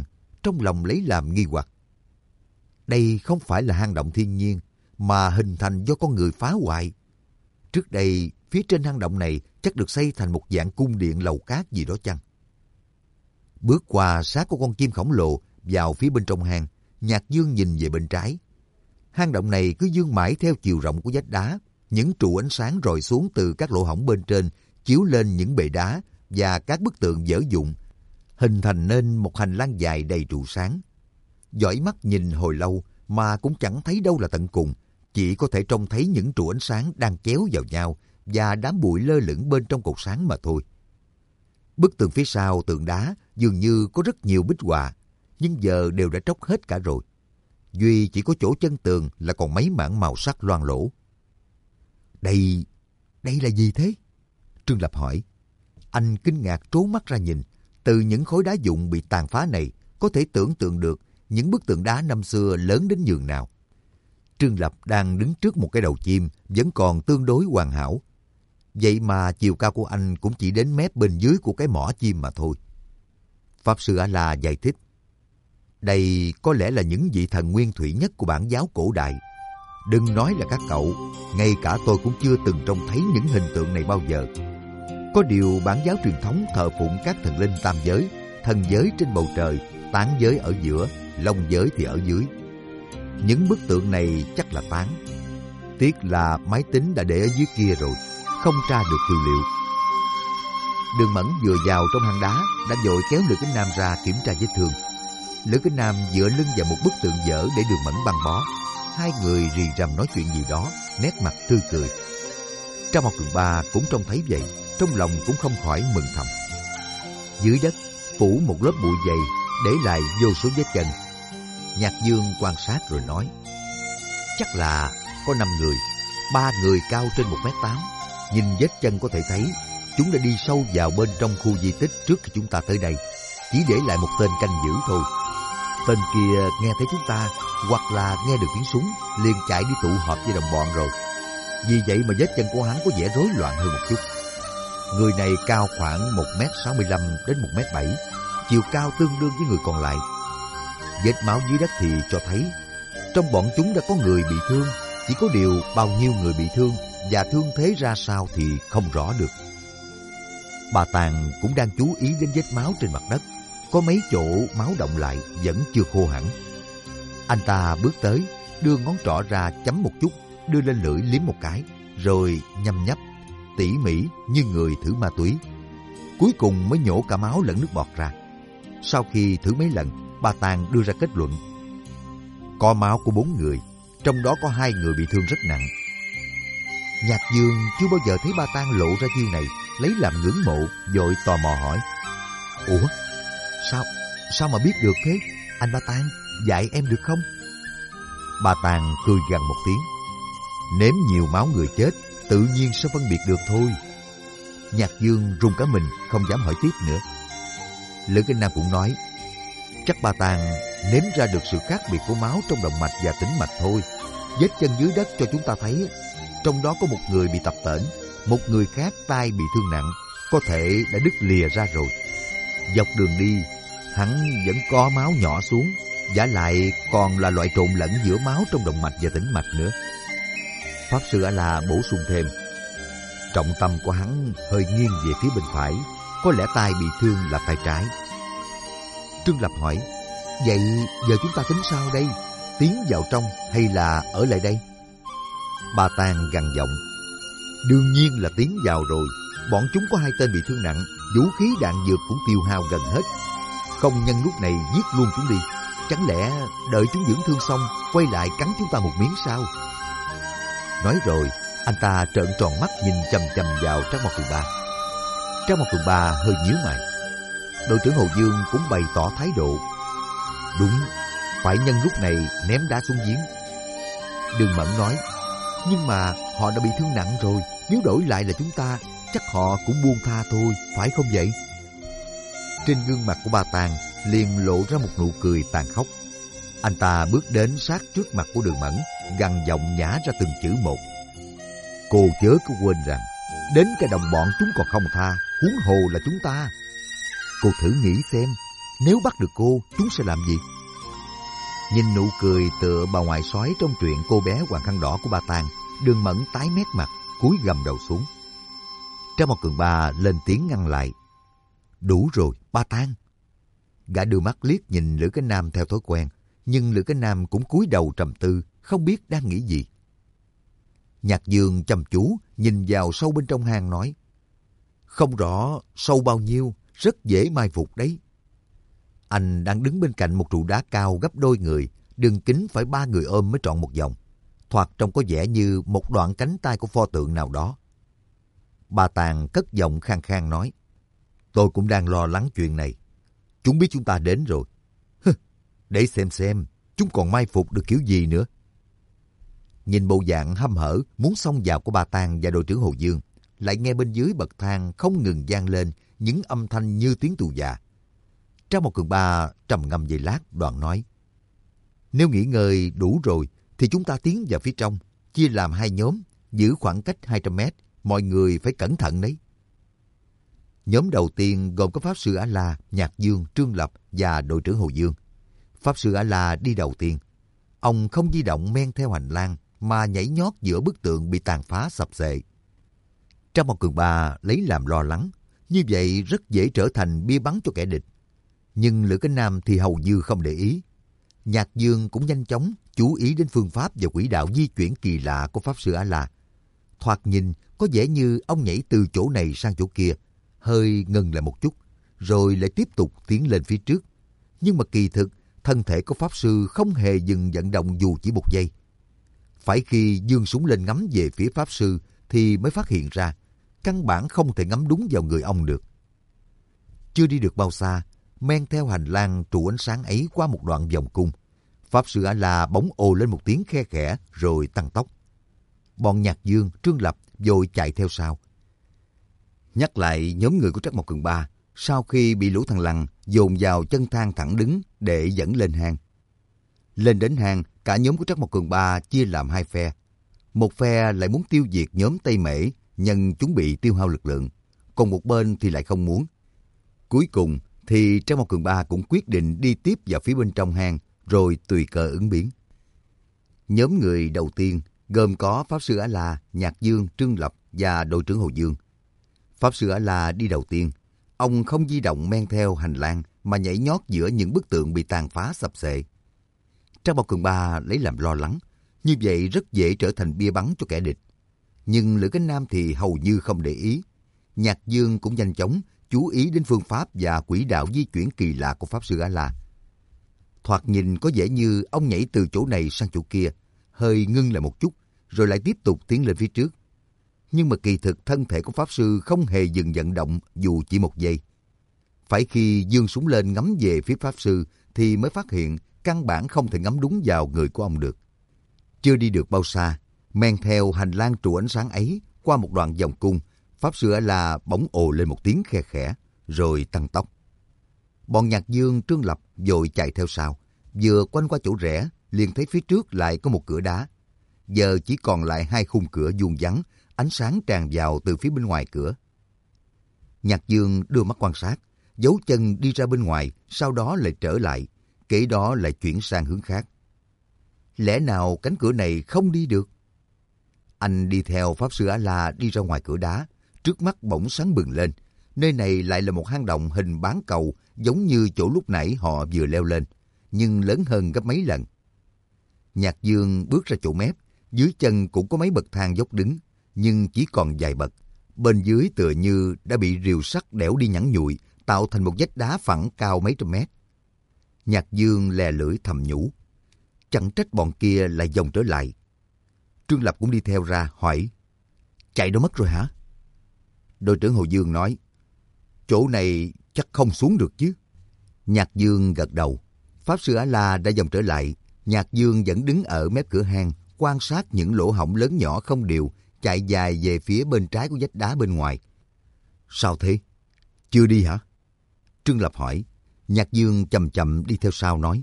trong lòng lấy làm nghi hoặc. Đây không phải là hang động thiên nhiên, mà hình thành do con người phá hoại. Trước đây, phía trên hang động này chắc được xây thành một dạng cung điện lầu cát gì đó chăng? Bước qua xác của con chim khổng lồ vào phía bên trong hang, Nhạc Dương nhìn về bên trái. Hang động này cứ vươn mãi theo chiều rộng của vách đá, những trụ ánh sáng rọi xuống từ các lỗ hổng bên trên, chiếu lên những bệ đá và các bức tượng dở dụng, hình thành nên một hành lang dài đầy trụ sáng. Dõi mắt nhìn hồi lâu mà cũng chẳng thấy đâu là tận cùng, chỉ có thể trông thấy những trụ ánh sáng đang kéo vào nhau và đám bụi lơ lửng bên trong cột sáng mà thôi. Bức tường phía sau tượng đá dường như có rất nhiều bích họa, nhưng giờ đều đã tróc hết cả rồi. Duy chỉ có chỗ chân tường là còn mấy mảng màu sắc loang lổ. Đây, đây là gì thế? Trương Lập hỏi. Anh kinh ngạc trố mắt ra nhìn. Từ những khối đá vụn bị tàn phá này, có thể tưởng tượng được những bức tượng đá năm xưa lớn đến nhường nào. Trương Lập đang đứng trước một cái đầu chim vẫn còn tương đối hoàn hảo. Vậy mà chiều cao của anh cũng chỉ đến mép bên dưới của cái mỏ chim mà thôi. Pháp sư A-la giải thích. Đây có lẽ là những vị thần nguyên thủy nhất của bản giáo cổ đại. Đừng nói là các cậu, ngay cả tôi cũng chưa từng trông thấy những hình tượng này bao giờ. Có điều bản giáo truyền thống thờ phụng các thần linh tam giới, thần giới trên bầu trời, tán giới ở giữa, long giới thì ở dưới. Những bức tượng này chắc là tán. Tiếc là máy tính đã để ở dưới kia rồi, không tra được tư liệu. Đường Mẫn vừa vào trong hang đá đã vội kéo Lữ Kính Nam ra kiểm tra vết thương. Lữ Kính Nam dựa lưng vào một bức tượng dở để Đường Mẫn băng bó. Hai người rì rầm nói chuyện gì đó, nét mặt tươi cười. Trang Mộc Cường Ba cũng trông thấy vậy, trong lòng cũng không khỏi mừng thầm. Dưới đất phủ một lớp bụi dày, để lại vô số vết chân. Nhạc Dương quan sát rồi nói, chắc là có năm người, ba người cao trên một mét tám. Nhìn vết chân có thể thấy chúng đã đi sâu vào bên trong khu di tích trước khi chúng ta tới đây, chỉ để lại một tên canh giữ thôi. Tên kia nghe thấy chúng ta, hoặc là nghe được tiếng súng, liền chạy đi tụ họp với đồng bọn rồi. Vì vậy mà vết chân của hắn có vẻ rối loạn hơn một chút. Người này cao khoảng một mét sáu mươi lăm đến một mét bảy, chiều cao tương đương với người còn lại. Vết máu dưới đất thì cho thấy trong bọn chúng đã có người bị thương, chỉ có điều bao nhiêu người bị thương và thương thế ra sao thì không rõ được. Bà Tàng cũng đang chú ý đến vết máu trên mặt đất. Có mấy chỗ máu động lại vẫn chưa khô hẳn. Anh ta bước tới, đưa ngón trỏ ra chấm một chút, đưa lên lưỡi liếm một cái, rồi nhâm nhấp, tỉ mỉ như người thử ma túy. Cuối cùng mới nhổ cả máu lẫn nước bọt ra. Sau khi thử mấy lần, bà Tàng đưa ra kết luận. Có máu của bốn người, trong đó có hai người bị thương rất nặng. Nhạc Dương chưa bao giờ thấy bà Tàng lộ ra chiêu này, lấy làm ngưỡng mộ, vội tò mò hỏi. Ủa? Sao? Sao mà biết được thế? Anh Ba Tàng, dạy em được không? Bà Tàng cười gằn một tiếng. Nếm nhiều máu người chết, tự nhiên sẽ phân biệt được thôi. Nhạc Dương run cả mình, không dám hỏi tiếp nữa. Lữ Kinh Nam cũng nói, chắc bà Tàng nếm ra được sự khác biệt của máu trong động mạch và tĩnh mạch thôi. Vết chân dưới đất cho chúng ta thấy, trong đó có một người bị tập tễnh, một người khác tai bị thương nặng, có thể đã đứt lìa ra rồi. Dọc đường đi, hắn vẫn có máu nhỏ xuống, vả lại còn là loại trộn lẫn giữa máu trong động mạch và tĩnh mạch nữa. Pháp sư A-la bổ sung thêm, trọng tâm của hắn hơi nghiêng về phía bên phải, có lẽ tai bị thương là tay trái. Trương Lập hỏi, vậy giờ chúng ta tính sao đây? Tiến vào trong hay là ở lại đây? Bà Tàng gằn giọng, đương nhiên là tiến vào rồi. Bọn chúng có hai tên bị thương nặng, vũ khí đạn dược cũng tiêu hao gần hết. Không nhân lúc này giết luôn chúng đi. Chẳng lẽ đợi chúng dưỡng thương xong quay lại cắn chúng ta một miếng sao? Nói rồi, anh ta trợn tròn mắt nhìn chằm chằm vào Trác Mộc Cường Ba. Trác Mộc Cường Ba hơi nhíu mày. Đội trưởng Hồ Dương cũng bày tỏ thái độ. Đúng, phải nhân lúc này ném đá xuống giếng. Đường Mẫn nói, nhưng mà họ đã bị thương nặng rồi, nếu đổi lại là chúng ta, chắc họ cũng buông tha thôi, phải không vậy? Trên gương mặt của bà Tàng liền lộ ra một nụ cười tàn khốc. Anh ta bước đến sát trước mặt của Đường Mẫn, gằn giọng nhả ra từng chữ một. Cô chớ có quên rằng, đến cái đồng bọn chúng còn không tha, huống hồ là chúng ta. Cô thử nghĩ xem, Nếu bắt được cô, chúng sẽ làm gì? Nhìn nụ cười tựa bà ngoại sói trong truyện cô bé Hoàng khăn đỏ của Ba Tàng, Đường Mẫn tái mét mặt, cúi gằm đầu xuống. Trang Một Cường Ba lên tiếng ngăn lại. Đủ rồi, Ba Tàng. Gã đưa mắt liếc nhìn Lữ Cái Nam theo thói quen, nhưng Lữ Cái Nam cũng cúi đầu trầm tư, không biết đang nghĩ gì. Nhạc Dương chăm chú nhìn vào sâu bên trong hang nói, không rõ sâu bao nhiêu, rất dễ mai phục đấy. Anh đang đứng bên cạnh một trụ đá cao gấp đôi người, đường kính phải ba người ôm mới trọn một vòng. Thoạt trông có vẻ như một đoạn cánh tay của pho tượng nào đó. Ba Tàng cất giọng khang khang nói, tôi cũng đang lo lắng chuyện này. Chúng biết chúng ta đến rồi. Hừ, để xem xem, chúng còn mai phục được kiểu gì nữa. Nhìn bộ dạng hăm hở muốn xông vào của Ba Tàng và đội trưởng Hồ Dương, lại nghe bên dưới bậc thang không ngừng vang lên những âm thanh như tiếng tù già. Trang Một Cường Ba trầm ngâm giây lát, đoạn nói, nếu nghỉ ngơi đủ rồi thì chúng ta tiến vào phía trong, chia làm hai nhóm, giữ khoảng cách hai trăm mét, mọi người phải cẩn thận đấy. Nhóm đầu tiên gồm có Pháp Sư A-La, Nhạc Dương, Trương Lập và đội trưởng Hồ Dương. Pháp Sư A-La đi đầu tiên. Ông không di động men theo hành lang mà nhảy nhót giữa bức tượng bị tàn phá sập xệ. Trang Một Cường Ba lấy làm lo lắng, như vậy rất dễ trở thành bia bắn cho kẻ địch. Nhưng Lữ Cái Nam thì hầu như không để ý. Nhạc Dương cũng nhanh chóng chú ý đến phương pháp và quỹ đạo di chuyển kỳ lạ của Pháp Sư A-La. Thoạt nhìn có vẻ như ông nhảy từ chỗ này sang chỗ kia, hơi ngừng lại một chút, rồi lại tiếp tục tiến lên phía trước. Nhưng mà kỳ thực, thân thể của Pháp Sư không hề dừng vận động dù chỉ một giây. Phải khi giương súng lên ngắm về phía Pháp Sư thì mới phát hiện ra, căn bản không thể ngắm đúng vào người ông được. Chưa đi được bao xa, men theo hành lang trụ ánh sáng ấy qua một đoạn vòng cung, Pháp Sư A-La bỗng ồ lên một tiếng khe khẽ rồi tăng tốc. Bọn Nhạc Dương, Trương Lập vội chạy theo sau. Nhắc lại nhóm người của Trắc Mộc Cường Ba, sau khi bị lũ thằng Lằn dồn vào chân thang thẳng đứng để dẫn lên hang. Lên đến hang, cả nhóm của Trắc Mộc Cường Ba chia làm hai phe. Một phe lại muốn tiêu diệt nhóm Tây Mễ nhân chúng bị tiêu hao lực lượng, còn một bên thì lại không muốn. Cuối cùng thì Trắc Mộc Cường Ba cũng quyết định đi tiếp vào phía bên trong hang, rồi tùy cơ ứng biến. Nhóm người đầu tiên gồm có Pháp Sư A-La, Nhạc Dương, Trương Lập và đội trưởng Hồ Dương. Pháp Sư A-La đi đầu tiên. Ông không di động men theo hành lang mà nhảy nhót giữa những bức tượng bị tàn phá sập xệ. Trang Mộc Cường Ba lấy làm lo lắng, như vậy rất dễ trở thành bia bắn cho kẻ địch. Nhưng Lữ Cái Nam thì hầu như không để ý. Nhạc Dương cũng nhanh chóng chú ý đến phương pháp và quỹ đạo di chuyển kỳ lạ của Pháp Sư A-La. Thoạt nhìn có vẻ như ông nhảy từ chỗ này sang chỗ kia, hơi ngưng lại một chút, rồi lại tiếp tục tiến lên phía trước. Nhưng mà kỳ thực thân thể của Pháp Sư không hề dừng vận động dù chỉ một giây. Phải khi giương súng lên ngắm về phía Pháp Sư thì mới phát hiện căn bản không thể ngắm đúng vào người của ông được. Chưa đi được bao xa, men theo hành lang trụ ánh sáng ấy qua một đoạn vòng cung, Pháp Sư A-La bỗng ồ lên một tiếng khe khẽ, rồi tăng tốc. Bọn Nhạc Dương, Trương Lập vội chạy theo sau, vừa quanh qua chỗ rẽ, liền thấy phía trước lại có một cửa đá. Giờ chỉ còn lại hai khung cửa vuông vắn, ánh sáng tràn vào từ phía bên ngoài cửa. Nhạc Dương đưa mắt quan sát, giấu chân đi ra bên ngoài, sau đó lại trở lại, kế đó lại chuyển sang hướng khác. Lẽ nào cánh cửa này không đi được? Anh đi theo Pháp Sư A-La đi ra ngoài cửa đá, trước mắt bỗng sáng bừng lên. Nơi này lại là một hang động hình bán cầu, giống như chỗ lúc nãy họ vừa leo lên, nhưng lớn hơn gấp mấy lần. Nhạc Dương bước ra chỗ mép, dưới chân cũng có mấy bậc thang dốc đứng, nhưng chỉ còn vài bậc. Bên dưới tựa như đã bị rìu sắt đẽo đi nhẵn nhụi, tạo thành một vách đá phẳng cao mấy trăm mét. Nhạc Dương lè lưỡi thầm nhủ, chẳng trách bọn kia lại vòng trở lại. Trương Lập cũng đi theo ra hỏi, chạy đâu mất rồi hả? Đội trưởng Hồ Dương nói, chỗ này chắc không xuống được chứ. Nhạc Dương gật đầu. Pháp Sư A-La đã vòng trở lại. Nhạc Dương vẫn đứng ở mép cửa hang, quan sát những lỗ hổng lớn nhỏ không đều, chạy dài về phía bên trái của vách đá bên ngoài. Sao thế? Chưa đi hả? Trương Lập hỏi. Nhạc Dương chậm chậm đi theo sau nói,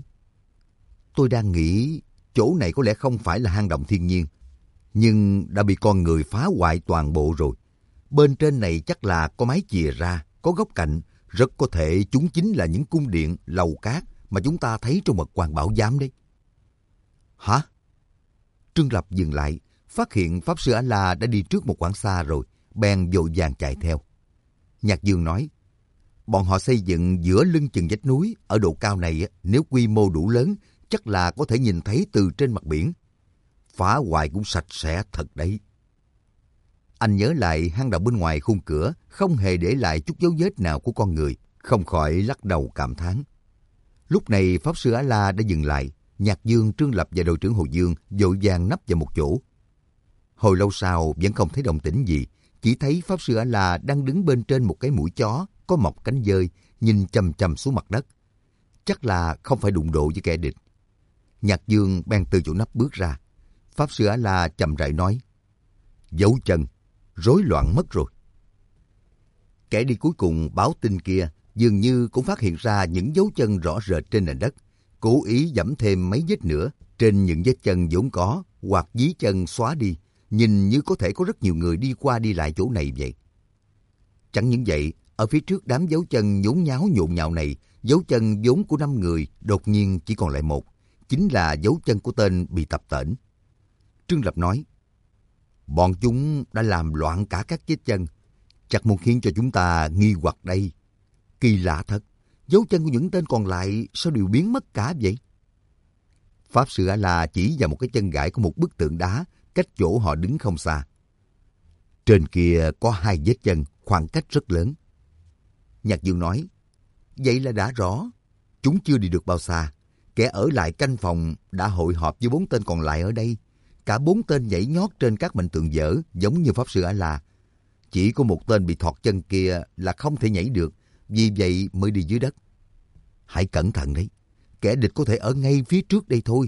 tôi đang nghĩ chỗ này có lẽ không phải là hang động thiên nhiên, nhưng đã bị con người phá hoại toàn bộ rồi. Bên trên này chắc là có mái chìa ra, có góc cạnh, Rất có thể chúng chính là những cung điện, lầu cát mà chúng ta thấy trong mật quan bảo giám đấy. Hả? Trương Lập dừng lại, phát hiện Pháp Sư A-la đã đi trước một quãng xa rồi, bèn vội vàng chạy theo. Nhạc Dương nói, bọn họ xây dựng giữa lưng chừng vách núi, ở độ cao này nếu quy mô đủ lớn, chắc là có thể nhìn thấy từ trên mặt biển. Phá hoại cũng sạch sẽ thật đấy. Anh nhớ lại hang động bên ngoài khung cửa, không hề để lại chút dấu vết nào của con người, không khỏi lắc đầu cảm thán. Lúc này Pháp Sư A-la đã dừng lại, Nhạc Dương, Trương Lập và đội trưởng Hồ Dương vội vàng nấp vào một chỗ. Hồi lâu sau vẫn không thấy động tĩnh gì, chỉ thấy Pháp Sư A-la đang đứng bên trên một cái mũi chó có mọc cánh dơi, nhìn chằm chằm xuống mặt đất. Chắc là không phải đụng độ với kẻ địch. Nhạc Dương bèn từ chỗ nấp bước ra. Pháp Sư A-la chậm rãi nói, dấu chân, rối loạn mất rồi. Kẻ đi cuối cùng báo tin kia dường như cũng phát hiện ra những dấu chân rõ rệt trên nền đất, cố ý giẫm thêm mấy vết nữa trên những vết chân vốn có hoặc dí chân xóa đi, nhìn như có thể có rất nhiều người đi qua đi lại chỗ này vậy. Chẳng những vậy, ở phía trước đám dấu chân nhốn nháo nhộn nhạo này, dấu chân vốn của năm người đột nhiên chỉ còn lại một, chính là dấu chân của tên bị tập tễnh. Trương Lập nói, bọn chúng đã làm loạn cả các vết chân, chắc muốn khiến cho chúng ta nghi hoặc đây. Kỳ lạ thật, dấu chân của những tên còn lại sao đều biến mất cả vậy? Pháp Sư A-la chỉ vào một cái chân gãy của một bức tượng đá cách chỗ họ đứng không xa. Trên kia có hai vết chân, khoảng cách rất lớn. Nhạc Dương nói, vậy là đã rõ. Chúng chưa đi được bao xa. Kẻ ở lại canh phòng đã hội họp với bốn tên còn lại ở đây. Cả bốn tên nhảy nhót trên các mệnh tượng dở giống như Pháp Sư A-la. Chỉ có một tên bị thọt chân kia là không thể nhảy được, vì vậy mới đi dưới đất. Hãy cẩn thận đấy, kẻ địch có thể ở ngay phía trước đây thôi.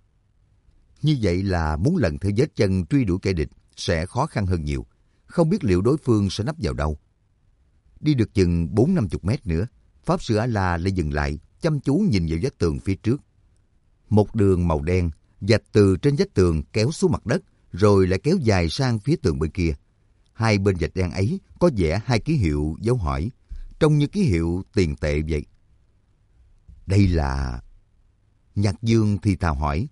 Như vậy là muốn lần theo vết chân truy đuổi kẻ địch sẽ khó khăn hơn nhiều. Không biết liệu đối phương sẽ nấp vào đâu. Đi được chừng bốn năm chục mét nữa, Pháp Sư A-la lại dừng lại, chăm chú nhìn vào vách tường phía trước. Một đường màu đen vạch từ trên vách tường kéo xuống mặt đất, rồi lại kéo dài sang phía tường bên kia. Hai bên vạch đen ấy có vẽ hai ký hiệu dấu hỏi, trông như ký hiệu tiền tệ vậy. Đây là... Nhạc Dương thì thào hỏi.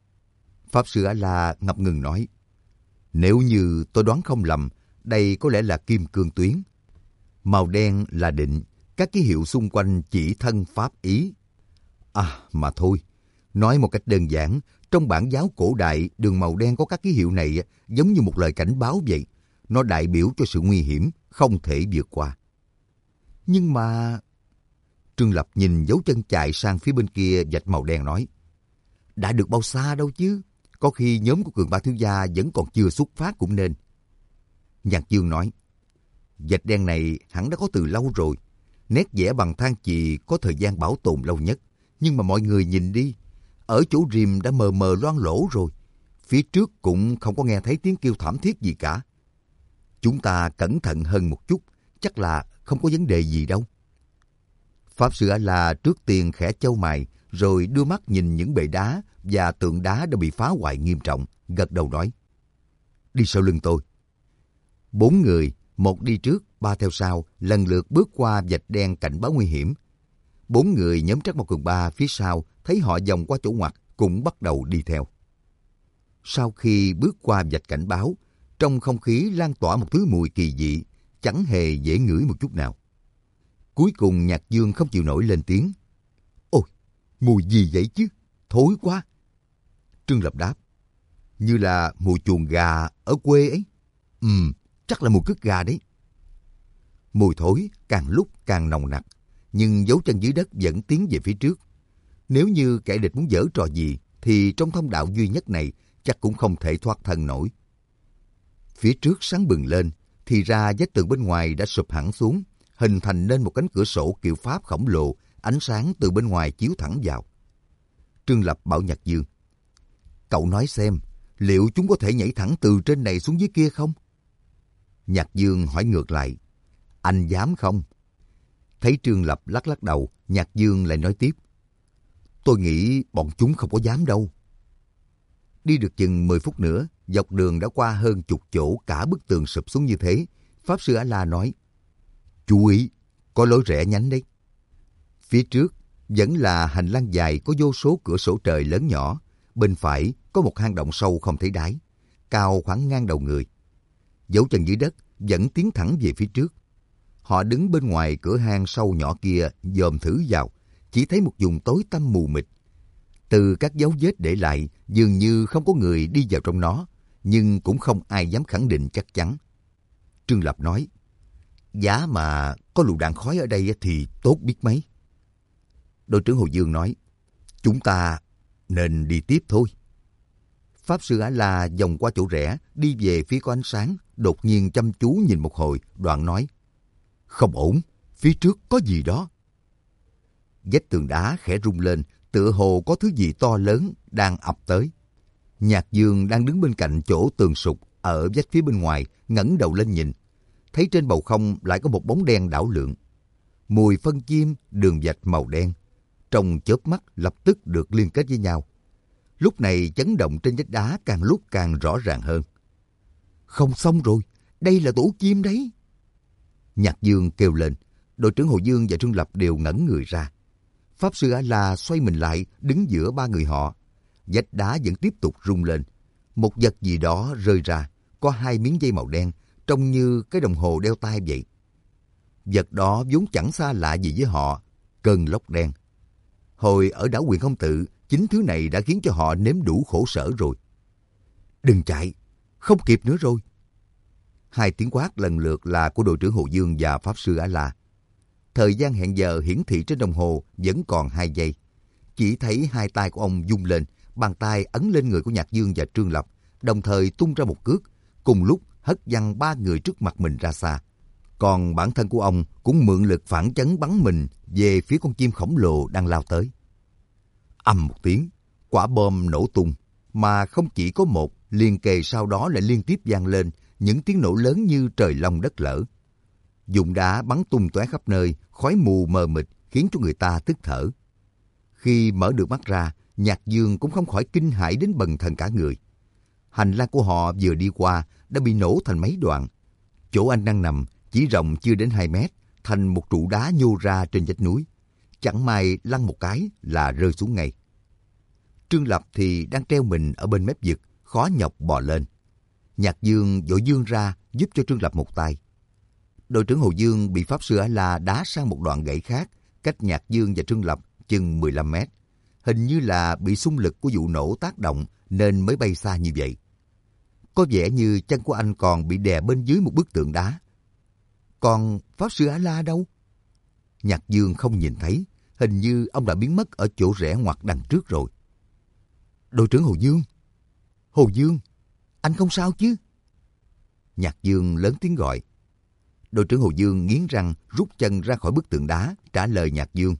Pháp Sư A-la ngập ngừng nói, nếu như tôi đoán không lầm, đây có lẽ là kim cương tuyến. Màu đen là định, các ký hiệu xung quanh chỉ thân pháp ý. À, mà thôi, nói một cách đơn giản, trong bản giáo cổ đại, đường màu đen có các ký hiệu này giống như một lời cảnh báo vậy. Nó đại biểu cho sự nguy hiểm, không thể vượt qua. Nhưng mà... Trương Lập nhìn dấu chân chạy sang phía bên kia vạch màu đen nói, đã được bao xa đâu chứ, có khi nhóm của Cường Ba thiếu gia vẫn còn chưa xuất phát cũng nên. Nhạc Dương nói, vạch đen này hẳn đã có từ lâu rồi, nét vẽ bằng than chì có thời gian bảo tồn lâu nhất, nhưng mà mọi người nhìn đi, ở chỗ rìm đã mờ mờ loang lỗ rồi, phía trước cũng không có nghe thấy tiếng kêu thảm thiết gì cả. Chúng ta cẩn thận hơn một chút, chắc là không có vấn đề gì đâu. Pháp Sư A-la trước tiên khẽ chau mày, rồi đưa mắt nhìn những bệ đá và tượng đá đã bị phá hoại nghiêm trọng, gật đầu nói, đi sau lưng tôi. Bốn người, một đi trước, ba theo sau, lần lượt bước qua vạch đen cảnh báo nguy hiểm. Bốn người nhóm Trắc Mộc Cường Ba phía sau thấy họ vòng qua chỗ ngoặt cũng bắt đầu đi theo. Sau khi bước qua vạch cảnh báo, trong không khí lan tỏa một thứ mùi kỳ dị, chẳng hề dễ ngửi một chút nào. Cuối cùng Nhạc Dương không chịu nổi lên tiếng. Ôi, mùi gì vậy chứ? Thối quá. Trương Lập đáp, như là mùi chuồng gà ở quê ấy. Ừm, chắc là mùi cứt gà đấy. Mùi thối càng lúc càng nồng nặc, nhưng dấu chân dưới đất vẫn tiến về phía trước. Nếu như kẻ địch muốn giở trò gì, thì trong thông đạo duy nhất này chắc cũng không thể thoát thân nổi. Phía trước sáng bừng lên, thì ra vách tường bên ngoài đã sụp hẳn xuống, hình thành nên một cánh cửa sổ kiểu Pháp khổng lồ, ánh sáng từ bên ngoài chiếu thẳng vào. Trương Lập bảo Nhạc Dương, cậu nói xem, liệu chúng có thể nhảy thẳng từ trên này xuống dưới kia không? Nhạc Dương hỏi ngược lại, anh dám không? Thấy Trương Lập lắc lắc đầu, Nhạc Dương lại nói tiếp, tôi nghĩ bọn chúng không có dám đâu. Đi được chừng mười phút nữa, dọc đường đã qua hơn chục chỗ cả bức tường sụp xuống như thế. Pháp Sư A-la nói, chú ý, có lối rẽ nhánh đấy. Phía trước vẫn là hành lang dài có vô số cửa sổ trời lớn nhỏ. Bên phải có một hang động sâu không thấy đáy, cao khoảng ngang đầu người. Dấu chân dưới đất vẫn tiến thẳng về phía trước. Họ đứng bên ngoài cửa hang sâu nhỏ kia dòm thử vào, chỉ thấy một vùng tối tăm mù mịt. Từ các dấu vết để lại, dường như không có người đi vào trong nó, nhưng cũng không ai dám khẳng định chắc chắn. Trương Lập nói, giá mà có lựu đạn khói ở đây thì tốt biết mấy. Đội trưởng Hồ Dương nói, chúng ta nên đi tiếp thôi. Pháp sư A-la vòng qua chỗ rẽ, đi về phía có ánh sáng, đột nhiên chăm chú nhìn một hồi, đoạn nói, không ổn, phía trước có gì đó. Vách tường đá khẽ rung lên, tựa hồ có thứ gì to lớn đang ập tới. Nhạc Dương đang đứng bên cạnh chỗ tường sụp ở vách phía bên ngoài, ngẩng đầu lên nhìn, thấy trên bầu không lại có một bóng đen đảo lượn. Mùi phân chim, đường vạch màu đen, trong chớp mắt lập tức được liên kết với nhau. Lúc này chấn động trên vách đá càng lúc càng rõ ràng hơn. Không xong rồi, đây là tổ chim đấy. Nhạc Dương kêu lên, đội trưởng Hồ Dương và Trương Lập đều ngẩn người ra. Pháp sư A-la xoay mình lại, đứng giữa ba người họ. Vách đá vẫn tiếp tục rung lên. Một vật gì đó rơi ra, có hai miếng dây màu đen, trông như cái đồng hồ đeo tay vậy. Vật đó vốn chẳng xa lạ gì với họ, cơn lốc đen. Hồi ở đảo Quyền Không Tự, chính thứ này đã khiến cho họ nếm đủ khổ sở rồi. Đừng chạy, không kịp nữa rồi. Hai tiếng quát lần lượt là của đội trưởng Hồ Dương và Pháp sư A-la. Thời gian hẹn giờ hiển thị trên đồng hồ vẫn còn hai giây. Chỉ thấy hai tay của ông rung lên, bàn tay ấn lên người của Nhạc Dương và Trương Lập, đồng thời tung ra một cước, cùng lúc hất văng ba người trước mặt mình ra xa. Còn bản thân của ông cũng mượn lực phản chấn bắn mình về phía con chim khổng lồ đang lao tới. Ầm một tiếng, quả bom nổ tung, mà không chỉ có một, liền kề sau đó lại liên tiếp vang lên những tiếng nổ lớn như trời long đất lở. Dụng đá bắn tung tóe khắp nơi, khói mù mờ mịt khiến cho người ta tức thở. Khi mở được mắt ra, Nhạc Dương cũng không khỏi kinh hãi đến bần thần cả người. Hành lang của họ vừa đi qua đã bị nổ thành mấy đoạn. Chỗ anh đang nằm chỉ rộng chưa đến hai mét, thành một trụ đá nhô ra trên vách núi. Chẳng may lăn một cái là rơi xuống ngay. Trương Lập thì đang treo mình ở bên mép vực, khó nhọc bò lên. Nhạc Dương vội vươn ra giúp cho Trương Lập một tay. Đội trưởng Hồ Dương bị Pháp sư A-la đá sang một đoạn gãy khác, cách Nhạc Dương và Trương Lập chừng mười lăm mét. Hình như là bị xung lực của vụ nổ tác động nên mới bay xa như vậy. Có vẻ như chân của anh còn bị đè bên dưới một bức tượng đá. Còn Pháp sư A-la đâu? Nhạc Dương không nhìn thấy, hình như ông đã biến mất ở chỗ rẽ ngoặt đằng trước rồi. Đội trưởng Hồ Dương! Hồ Dương! Anh không sao chứ? Nhạc Dương lớn tiếng gọi. Đội trưởng Hồ Dương nghiến răng rút chân ra khỏi bức tượng đá, trả lời Nhạc Dương.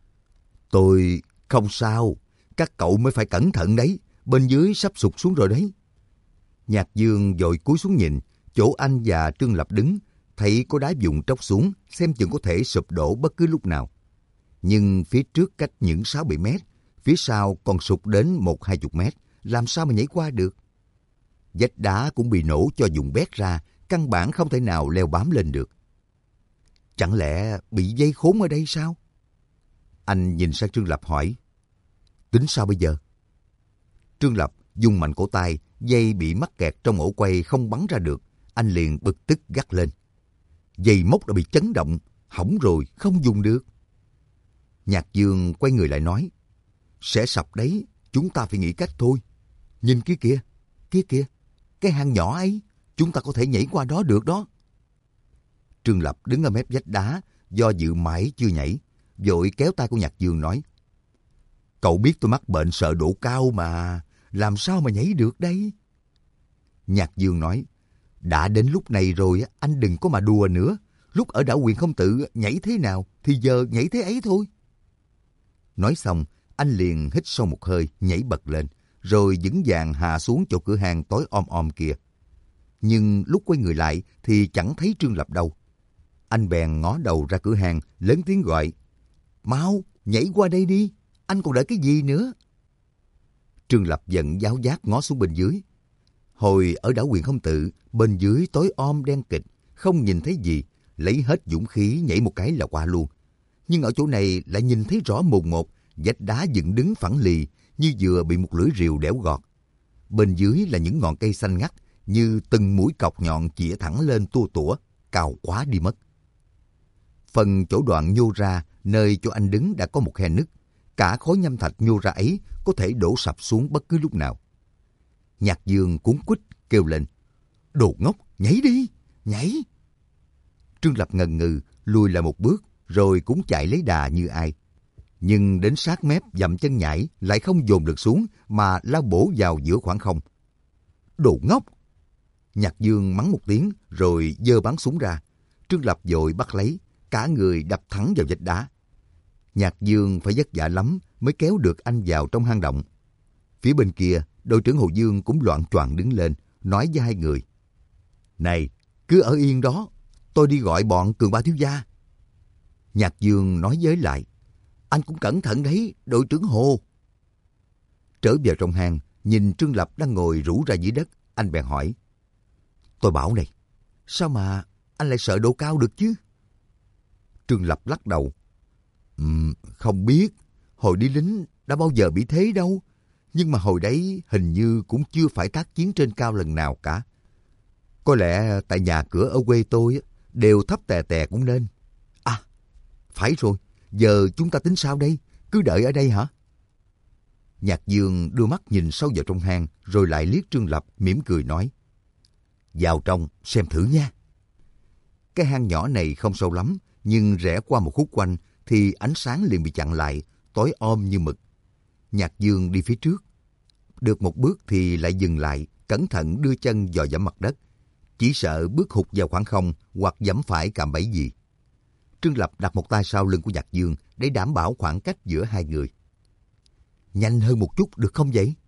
Tôi không sao, các cậu mới phải cẩn thận đấy, bên dưới sắp sụp xuống rồi đấy. Nhạc Dương vội cúi xuống nhìn, chỗ anh và Trương Lập đứng, thấy có đá vụn tróc xuống, xem chừng có thể sụp đổ bất cứ lúc nào. Nhưng phía trước cách những sáu bảy mét, phía sau còn sụp đến một hai chục mét, làm sao mà nhảy qua được? Vách đá cũng bị nổ cho vùng bét ra, căn bản không thể nào leo bám lên được. Chẳng lẽ bị dây khốn ở đây sao? Anh nhìn sang Trương Lập hỏi. Tính sao bây giờ? Trương Lập dùng mạnh cổ tay, dây bị mắc kẹt trong ổ quay không bắn ra được. Anh liền bực tức gắt lên. Dây móc đã bị chấn động, hỏng rồi, không dùng được. Nhạc Dương quay người lại nói. Sẽ sập đấy, chúng ta phải nghĩ cách thôi. Nhìn kia kìa, kia kìa, cái hang nhỏ ấy, chúng ta có thể nhảy qua đó được đó. Trương Lập đứng ở mép vách đá, do dự mãi chưa nhảy, vội kéo tay của Nhạc Dương nói. Cậu biết tôi mắc bệnh sợ độ cao mà, làm sao mà nhảy được đây? Nhạc Dương nói. Đã đến lúc này rồi, anh đừng có mà đùa nữa. Lúc ở đảo Quyền Không Tự nhảy thế nào thì giờ nhảy thế ấy thôi. Nói xong, anh liền hít sâu một hơi, nhảy bật lên, rồi vững vàng hạ xuống chỗ cửa hàng tối om om kia. Nhưng lúc quay người lại thì chẳng thấy Trương Lập đâu. Anh bèn ngó đầu ra cửa hàng, lớn tiếng gọi. Mau, nhảy qua đây đi, anh còn đợi cái gì nữa? Trương Lập giận giáo giác ngó xuống bên dưới. Hồi ở đảo Quyền Không Tự, bên dưới tối om đen kịt, không nhìn thấy gì, lấy hết dũng khí nhảy một cái là qua luôn. Nhưng ở chỗ này lại nhìn thấy rõ mồn một, vách đá dựng đứng phẳng lì như vừa bị một lưỡi rìu đẽo gọt. Bên dưới là những ngọn cây xanh ngắt như từng mũi cọc nhọn chĩa thẳng lên tua tủa, cao quá đi mất. Phần chỗ đoạn nhô ra, nơi chỗ anh đứng đã có một khe nứt. Cả khối nham thạch nhô ra ấy có thể đổ sập xuống bất cứ lúc nào. Nhạc Dương cuống quýt kêu lên, đồ ngốc, nhảy đi, nhảy. Trương Lập ngần ngừ, lùi lại một bước, rồi cũng chạy lấy đà như ai. Nhưng đến sát mép dậm chân nhảy lại không dồn được xuống mà lao bổ vào giữa khoảng không. Đồ ngốc! Nhạc Dương mắng một tiếng rồi giơ bắn súng ra. Trương Lập vội bắt lấy, cả người đập thẳng vào vách đá. Nhạc Dương phải vất vả lắm mới kéo được anh vào trong hang động. Phía bên kia, đội trưởng Hồ Dương cũng loạng choạng đứng lên, nói với hai người. Này, cứ ở yên đó, tôi đi gọi bọn Cường Ba thiếu gia. Nhạc Dương nói với lại, anh cũng cẩn thận đấy, đội trưởng Hồ. Trở vào trong hang, nhìn Trương Lập đang ngồi rũ ra dưới đất, anh bèn hỏi. Tôi bảo này, sao mà anh lại sợ độ cao được chứ? Trương Lập lắc đầu. Uhm, không biết, hồi đi lính đã bao giờ bị thế đâu. Nhưng mà hồi đấy hình như cũng chưa phải tác chiến trên cao lần nào cả. Có lẽ tại nhà cửa ở quê tôi đều thấp tè tè cũng nên. À, phải rồi, giờ chúng ta tính sao đây? Cứ đợi ở đây hả? Nhạc Dương đưa mắt nhìn sâu vào trong hang, rồi lại liếc Trương Lập mỉm cười nói. Vào trong xem thử nha. Cái hang nhỏ này không sâu lắm, nhưng rẽ qua một khúc quanh thì ánh sáng liền bị chặn lại, tối om như mực. Nhạc Dương đi phía trước. Được một bước thì lại dừng lại, cẩn thận đưa chân dò dẫm mặt đất. Chỉ sợ bước hụt vào khoảng không hoặc giẫm phải cạm bẫy gì. Trương Lập đặt một tay sau lưng của Nhạc Dương để đảm bảo khoảng cách giữa hai người. Nhanh hơn một chút được không vậy?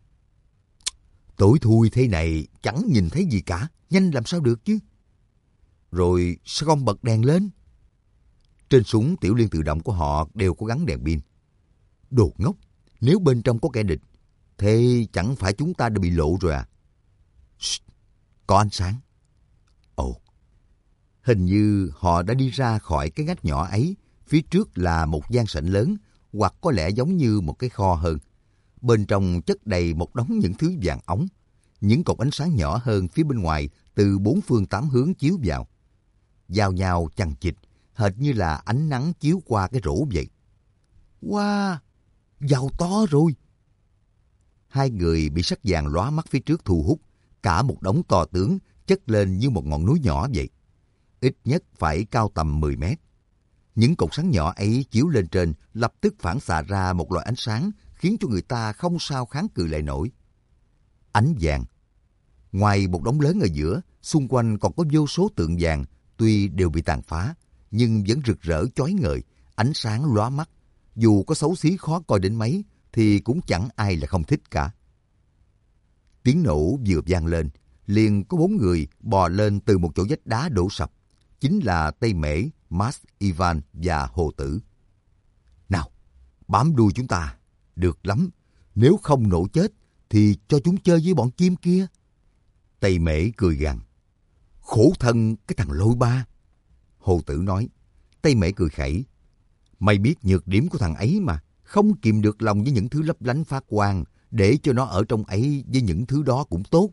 Tối thui thế này chẳng nhìn thấy gì cả, nhanh làm sao được chứ? Rồi sao không bật đèn lên? Trên súng tiểu liên tự động của họ đều có gắn đèn pin. Đồ ngốc, nếu bên trong có kẻ địch, thế chẳng phải chúng ta đã bị lộ rồi à? Shh, có ánh sáng. Ồ, hình như họ đã đi ra khỏi cái ngách nhỏ ấy. Phía trước là một gian sảnh lớn, hoặc có lẽ giống như một cái kho hơn. Bên trong chất đầy một đống những thứ vàng óng. Những cột ánh sáng nhỏ hơn phía bên ngoài từ bốn phương tám hướng chiếu vào. Giao nhau chằng chịt, hệt như là ánh nắng chiếu qua cái rổ vậy. Wow, giàu to rồi! Hai người bị sắc vàng lóa mắt phía trước thu hút, cả một đống to tướng chất lên như một ngọn núi nhỏ vậy. Ít nhất phải cao tầm mười mét. Những cột sáng nhỏ ấy chiếu lên trên lập tức phản xạ ra một loại ánh sáng khiến cho người ta không sao kháng cự lại nổi. Ánh vàng. Ngoài một đống lớn ở giữa, xung quanh còn có vô số tượng vàng, tuy đều bị tàn phá, nhưng vẫn rực rỡ chói ngời, ánh sáng lóa mắt. Dù có xấu xí khó coi đến mấy, thì cũng chẳng ai là không thích cả. Tiếng nổ vừa vang lên, liền có bốn người bò lên từ một chỗ vách đá đổ sập. Chính là Tây Mễ, Max, Ivan và Hồ Tử. Nào, bám đuôi chúng ta. Được lắm, nếu không nổ chết, thì cho chúng chơi với bọn chim kia. Tây Mễ cười gằn. Khổ thân cái thằng lôi ba. Hồ Tử nói. Tây Mễ cười khẩy. Mày biết nhược điểm của thằng ấy mà, không kìm được lòng với những thứ lấp lánh phát quang, để cho nó ở trong ấy với những thứ đó cũng tốt.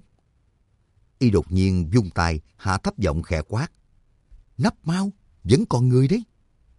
Y đột nhiên vung tay, hạ thấp giọng khẽ quát. Nấp mau, vẫn còn người đấy.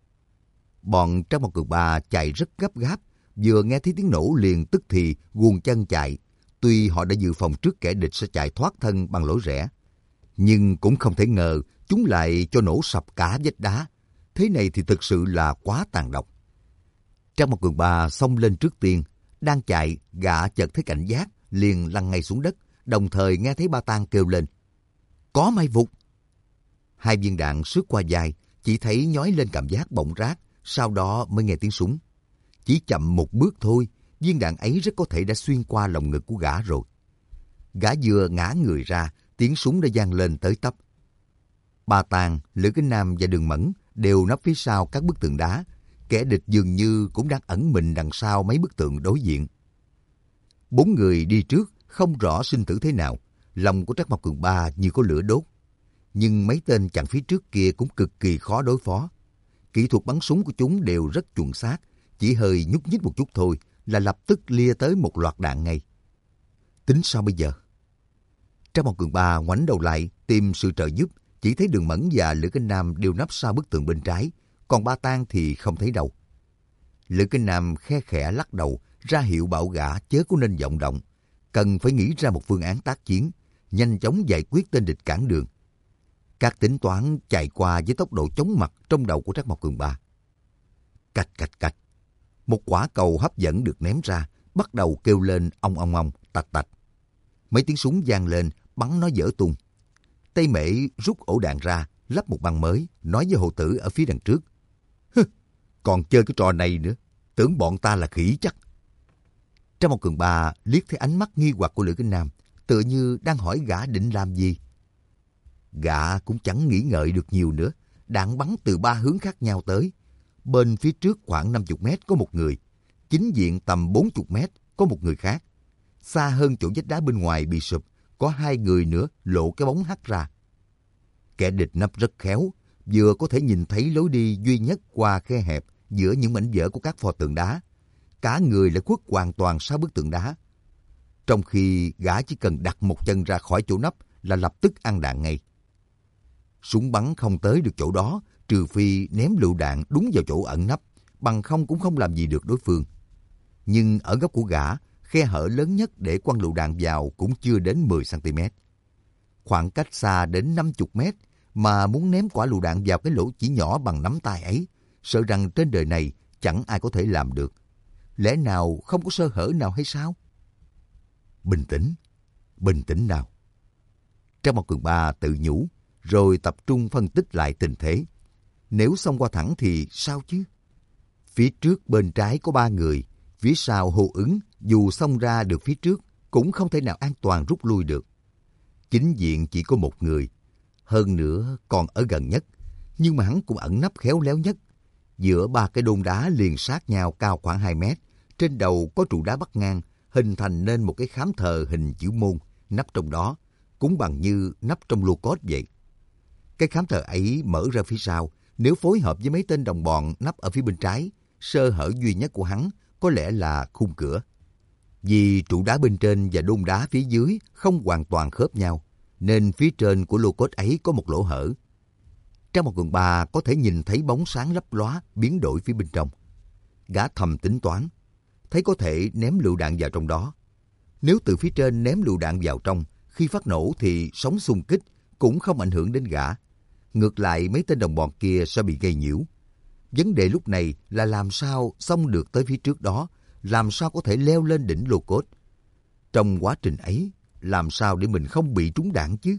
Bọn Trang Một Cường Ba chạy rất gấp gáp, vừa nghe thấy tiếng nổ liền tức thì guồng chân chạy. Tuy họ đã dự phòng trước kẻ địch sẽ chạy thoát thân bằng lối rẽ, nhưng cũng không thể ngờ chúng lại cho nổ sập cả vách đá. Thế này thì thực sự là quá tàn độc. Trang Một Cường Ba xông lên trước tiên, đang chạy, gã chợt thấy cảnh giác, liền lăn ngay xuống đất, đồng thời nghe thấy Ba Tang kêu lên. Có may vụt! Hai viên đạn sướt qua vai, chỉ thấy nhói lên cảm giác bỏng rát, sau đó mới nghe tiếng súng. Chỉ chậm một bước thôi, viên đạn ấy rất có thể đã xuyên qua lồng ngực của gã rồi. Gã vừa ngã người ra, tiếng súng đã vang lên tới tấp. Ba Tang, Lữ Kính Nam và Đường Mẫn đều nấp phía sau các bức tường đá. Kẻ địch dường như cũng đang ẩn mình đằng sau mấy bức tượng đối diện. Bốn người đi trước, không rõ sinh tử thế nào. Lòng của Trác Mộc Cường Ba như có lửa đốt. nhưng mấy tên chặn phía trước kia cũng cực kỳ khó đối phó. Kỹ thuật bắn súng của chúng đều rất chuẩn xác, chỉ hơi nhúc nhích một chút thôi là lập tức lia tới một loạt đạn ngay. Tính sao bây giờ? Trang Mộc Cường Ba ngoảnh đầu lại tìm sự trợ giúp, chỉ thấy Đường Mẫn và Lữ Kinh Nam đều nấp sau bức tường bên trái, còn Ba Tang thì không thấy đâu. Lữ Kinh Nam khe khẽ lắc đầu, ra hiệu bảo gã chớ có nên vọng động, cần phải nghĩ ra một phương án tác chiến, nhanh chóng giải quyết tên địch cản đường. Các tính toán chạy qua với tốc độ chóng mặt trong đầu của Trác Mộc Cường Ba. Cạch cạch cạch, một quả cầu hấp dẫn được ném ra, bắt đầu kêu lên ong ong ong, tạch tạch. Mấy tiếng súng vang lên, bắn nó dở tung. Tây Mễ rút ổ đạn ra, lắp một băng mới, nói với Hồ Tử ở phía đằng trước. Hừ, còn chơi cái trò này nữa, tưởng bọn ta là khỉ chắc. Trang Mộc Cường Ba liếc thấy ánh mắt nghi hoặc của Lữ Kinh Nam, tựa như đang hỏi gã định làm gì. Gã cũng chẳng nghĩ ngợi được nhiều nữa, đạn bắn từ ba hướng khác nhau tới. Bên phía trước khoảng năm mươi mét có một người, chính diện tầm bốn mươi mét có một người khác. Xa hơn chỗ vách đá bên ngoài bị sụp, có hai người nữa lộ cái bóng hắt ra. Kẻ địch nấp rất khéo, vừa có thể nhìn thấy lối đi duy nhất qua khe hẹp giữa những mảnh vỡ của các pho tượng đá. Cả người lại khuất hoàn toàn sau bức tượng đá. Trong khi gã chỉ cần đặt một chân ra khỏi chỗ nấp là lập tức ăn đạn ngay. Súng bắn không tới được chỗ đó, trừ phi ném lựu đạn đúng vào chỗ ẩn nấp, bằng không cũng không làm gì được đối phương. Nhưng ở góc của gã, khe hở lớn nhất để quăng lựu đạn vào cũng chưa đến mười xăng ti mét. Khoảng cách xa đến năm mươi mét mà muốn ném quả lựu đạn vào cái lỗ chỉ nhỏ bằng nắm tay ấy, sợ rằng trên đời này chẳng ai có thể làm được. Lẽ nào không có sơ hở nào hay sao? Bình tĩnh, bình tĩnh nào. Trang Mộc Cường Ba tự nhủ, rồi tập trung phân tích lại tình thế. Nếu xông qua thẳng thì sao chứ? Phía trước bên trái có ba người, phía sau Hồ Ứng dù xông ra được phía trước cũng không thể nào an toàn rút lui được. Chính diện chỉ có một người, hơn nữa còn ở gần nhất, nhưng mà hắn cũng ẩn nấp khéo léo nhất. Giữa ba cái đôn đá liền sát nhau cao khoảng hai mét, trên đầu có trụ đá bắc ngang, hình thành nên một cái khám thờ hình chữ môn, nắp trong đó, cũng bằng như nắp trong lô cốt vậy. Cái khám thờ ấy mở ra phía sau, nếu phối hợp với mấy tên đồng bọn nắp ở phía bên trái, sơ hở duy nhất của hắn có lẽ là khung cửa. Vì trụ đá bên trên và đôn đá phía dưới không hoàn toàn khớp nhau, nên phía trên của lô cốt ấy có một lỗ hở. Trong một Cường Ba có thể nhìn thấy bóng sáng lấp lóa biến đổi phía bên trong. Gã thầm tính toán, thấy có thể ném lựu đạn vào trong đó. Nếu từ phía trên ném lựu đạn vào trong, khi phát nổ thì sóng xung kích cũng không ảnh hưởng đến gã. Ngược lại mấy tên đồng bọn kia sẽ bị gây nhiễu. Vấn đề lúc này là làm sao xông được tới phía trước đó, làm sao có thể leo lên đỉnh lô cốt. Trong quá trình ấy, làm sao để mình không bị trúng đạn chứ?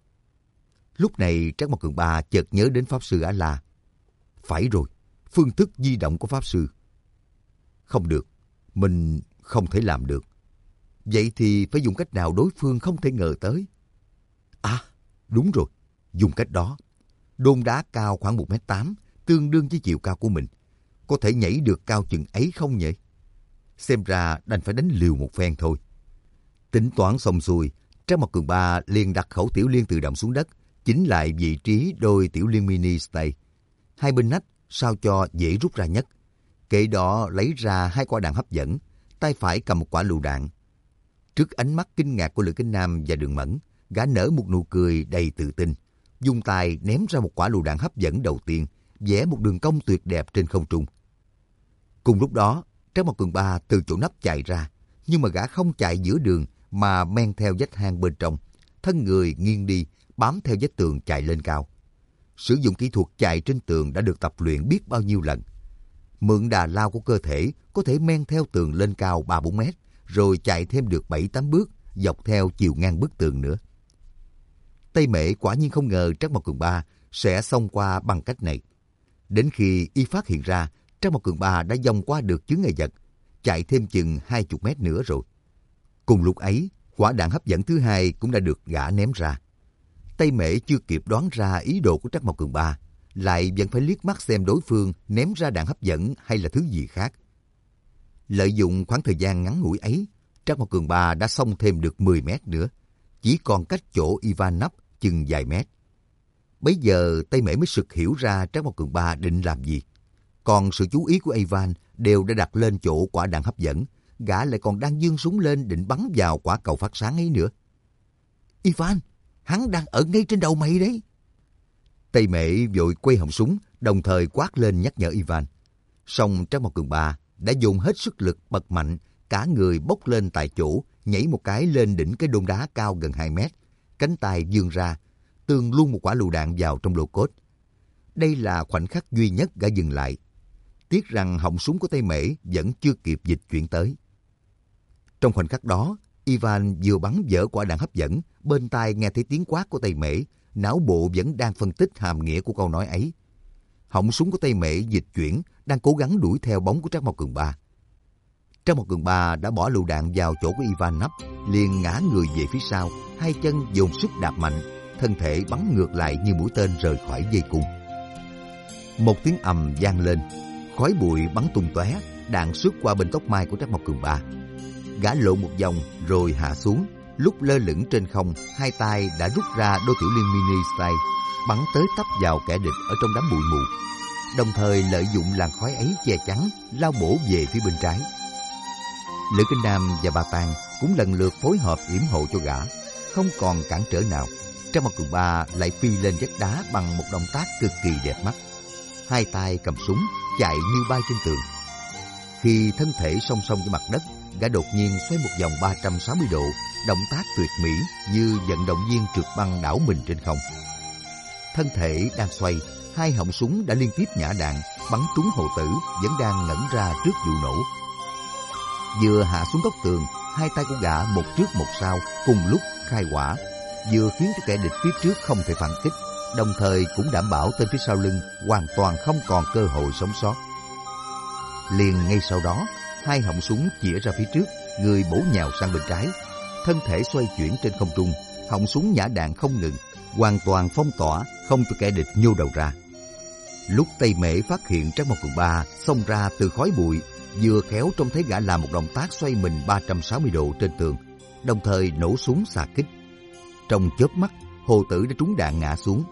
Lúc này Trác Mộc Cường Ba chợt nhớ đến Pháp Sư A-La. Phải rồi, phương thức di động của Pháp Sư. Không được, mình không thể làm được. Vậy thì phải dùng cách nào đối phương không thể ngờ tới? À, đúng rồi, dùng cách đó. Đôn đá cao khoảng một mét tám, tương đương với chiều cao của mình. Có thể nhảy được cao chừng ấy không nhỉ? Xem ra đành phải đánh liều một phen thôi. Tính toán xong xuôi, Trác Mộc Cường Ba liền đặt khẩu tiểu liên tự động xuống đất, chỉnh lại vị trí đôi tiểu liên mini stay. Hai bên nách sao cho dễ rút ra nhất. Kệ đó lấy ra hai quả đạn hấp dẫn, tay phải cầm một quả lựu đạn. Trước ánh mắt kinh ngạc của Lữ Kinh Nam và Đường Mẫn, gã nở một nụ cười đầy tự tin, dùng tay ném ra một quả lựu đạn hấp dẫn đầu tiên, vẽ một đường cong tuyệt đẹp trên không trung. Cùng lúc đó, Trác Mộc Cường Ba từ chỗ nắp chạy ra, nhưng mà gã không chạy giữa đường mà men theo vách hang bên trong, thân người nghiêng đi, bám theo vách tường chạy lên cao. Sử dụng kỹ thuật chạy trên tường đã được tập luyện biết bao nhiêu lần. Mượn đà lao của cơ thể, có thể men theo tường lên cao ba bốn mét, rồi chạy thêm được bảy tám bước, dọc theo chiều ngang bức tường nữa. Tây Mễ quả nhiên không ngờ Trác Mộc Cường Ba sẽ xông qua bằng cách này. Đến khi y phát hiện ra, Trác Mộc Cường Ba đã vòng qua được chướng ngại vật, chạy thêm chừng hai mươi mét nữa rồi. Cùng lúc ấy, quả đạn hấp dẫn thứ hai cũng đã được gã ném ra. Tây Mễ chưa kịp đoán ra ý đồ của Trác Mộc Cường Ba, lại vẫn phải liếc mắt xem đối phương ném ra đạn hấp dẫn hay là thứ gì khác. Lợi dụng khoảng thời gian ngắn ngủi ấy, Trác Mộc Cường Ba đã xông thêm được mười mét nữa, chỉ còn cách chỗ Ivan nấp chừng vài mét. Bấy giờ Tây Mễ mới sực hiểu ra Trác Mộc Cường Ba định làm gì. Còn sự chú ý của Ivan đều đã đặt lên chỗ quả đạn hấp dẫn, gã lại còn đang giương súng lên định bắn vào quả cầu phát sáng ấy nữa. Ivan, hắn đang ở ngay trên đầu mày đấy. Tây Mễ vội quay họng súng, đồng thời quát lên nhắc nhở Ivan. Song Trác Mộc Cường Ba đã dồn hết sức lực bật mạnh, cả người bốc lên tại chỗ, nhảy một cái lên đỉnh cái đôn đá cao gần hai mét, cánh tay vươn ra, tường luôn một quả lựu đạn vào trong lô cốt. Đây là khoảnh khắc duy nhất gã dừng lại. Tiếc rằng họng súng của Tây Mễ vẫn chưa kịp dịch chuyển tới. Trong khoảnh khắc đó, Ivan vừa bắn vỡ quả đạn hấp dẫn, bên tai nghe thấy tiếng quát của Tây Mễ, não bộ vẫn đang phân tích hàm nghĩa của câu nói ấy. Họng súng của Tây Mễ dịch chuyển, đang cố gắng đuổi theo bóng của Trác Mộc Cường Ba. Trác Mộc Cường Ba đã bỏ lựu đạn vào chỗ của Ivan nấp, liền ngã người về phía sau, hai chân dồn sức đạp mạnh, thân thể bắn ngược lại như mũi tên rời khỏi dây cung. Một tiếng ầm vang lên, khói bụi bắn tung tóe, đạn xước qua bên tóc mai của Trác Mộc Cường Ba. Gã lộn một vòng rồi hạ xuống, lúc lơ lửng trên không, hai tay đã rút ra đôi tiểu liên mini style, bắn tới tấp vào kẻ địch ở trong đám bụi mù, đồng thời lợi dụng làn khói ấy che chắn, lao bổ về phía bên trái. Lữ Kinh Nam và Ba Tàng cũng lần lượt phối hợp yểm hộ cho gã, không còn cản trở nào. Trác Mộc Cường Ba lại phi lên vách đá bằng một động tác cực kỳ đẹp mắt, hai tay cầm súng chạy như bay trên tường. Khi thân thể song song với mặt đất, gã đột nhiên xoay một vòng ba trăm sáu mươi độ, động tác tuyệt mỹ như vận động viên trượt băng đảo mình trên không. Thân thể đang xoay, hai họng súng đã liên tiếp nhả đạn, bắn trúng Hồ Tử vẫn đang ngẩn ra trước vụ nổ. Vừa hạ xuống góc tường, hai tay của gã một trước một sau cùng lúc khai hỏa, vừa khiến cho kẻ địch phía trước không thể phản kích, đồng thời cũng đảm bảo tên phía sau lưng hoàn toàn không còn cơ hội sống sót. Liền ngay sau đó, hai họng súng chĩa ra phía trước, người bổ nhào sang bên trái, thân thể xoay chuyển trên không trung, họng súng nhả đạn không ngừng, hoàn toàn phong tỏa, không cho kẻ địch nhô đầu ra. Lúc Tây Mễ phát hiện Trác Mộc Cường Ba xông ra từ khói bụi, vừa khéo trông thấy gã làm một động tác xoay mình ba trăm sáu mươi độ trên tường, đồng thời nổ súng xạ kích. Trong chớp mắt, Hồ Tử đã trúng đạn ngã xuống.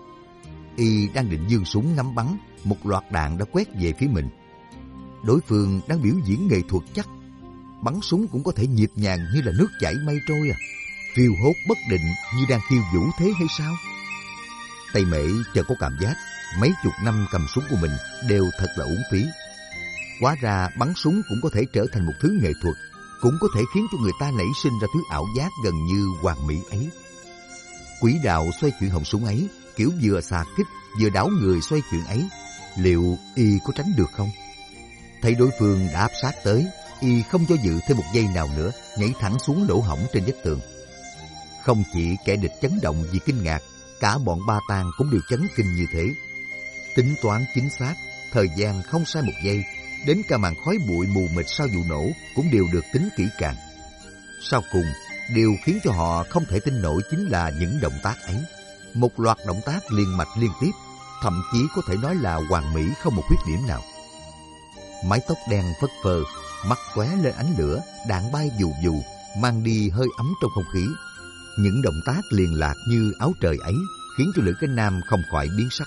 Y đang định giương súng ngắm bắn, một loạt đạn đã quét về phía mình. Đối phương đang biểu diễn nghệ thuật chắc, bắn súng cũng có thể nhịp nhàng như là nước chảy mây trôi à, phiêu hốt bất định như đang khiêu vũ thế hay sao? Tây Mễ chợt có cảm giác mấy chục năm cầm súng của mình đều thật là uổng phí. Hóa ra bắn súng cũng có thể trở thành một thứ nghệ thuật, cũng có thể khiến cho người ta nảy sinh ra thứ ảo giác gần như hoàn mỹ ấy. Quỹ đạo xoay chuyển họng súng ấy, kiểu vừa xạ kích vừa đảo người xoay chuyển ấy, liệu y có tránh được không? Thấy đối phương đã áp sát tới, y không do dự thêm một giây nào nữa, nhảy thẳng xuống lỗ hổng trên vách tường. Không chỉ kẻ địch chấn động vì kinh ngạc, cả bọn Ba Tàng cũng đều chấn kinh như thế. Tính toán chính xác, thời gian không sai một giây, đến cả màn khói bụi mù mịt sau vụ nổ cũng đều được tính kỹ càng. Sau cùng, điều khiến cho họ không thể tin nổi chính là những động tác ấy. Một loạt động tác liên mạch liên tiếp, thậm chí có thể nói là hoàn mỹ không một khuyết điểm nào. Mái tóc đen phất phơ, mắt lóe lên ánh lửa, đạn bay dù dù, mang đi hơi ấm trong không khí. Những động tác liền lạc như áo trời ấy khiến cho Lữ Kinh Nam không khỏi biến sắc.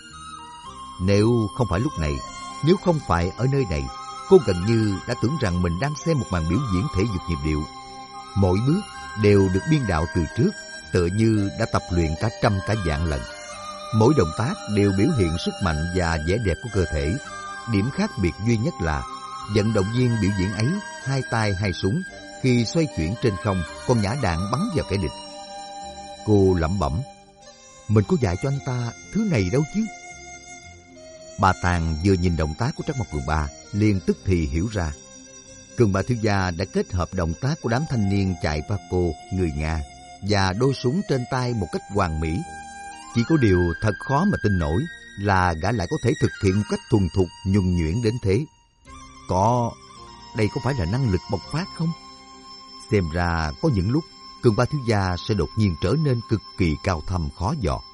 Nếu không phải lúc này, nếu không phải ở nơi này, cô gần như đã tưởng rằng mình đang xem một màn biểu diễn thể dục nhịp điệu. Mỗi bước đều được biên đạo từ trước, tựa như đã tập luyện cả trăm cả vạn lần. Mỗi động tác đều biểu hiện sức mạnh và vẻ đẹp của cơ thể. Điểm khác biệt duy nhất là vận động viên biểu diễn ấy hai tay hai súng, khi xoay chuyển trên không còn nhả đạn bắn vào kẻ địch. Cô lẩm bẩm, mình có dạy cho anh ta thứ này đâu chứ. Ba Tàng vừa nhìn động tác của Trác Mộc Cường Ba liền tức thì hiểu ra. Cường Ba thiếu gia đã kết hợp động tác của đám thanh niên chạy Paco người Nga và đôi súng trên tay một cách hoàn mỹ. Chỉ có điều thật khó mà tin nổi là gã lại có thể thực hiện một cách thuần thục nhuần nhuyễn đến thế. Có, đây có phải là năng lực bộc phát không? Xem ra có những lúc Cường Ba thiếu gia sẽ đột nhiên trở nên cực kỳ cao thâm khó dò.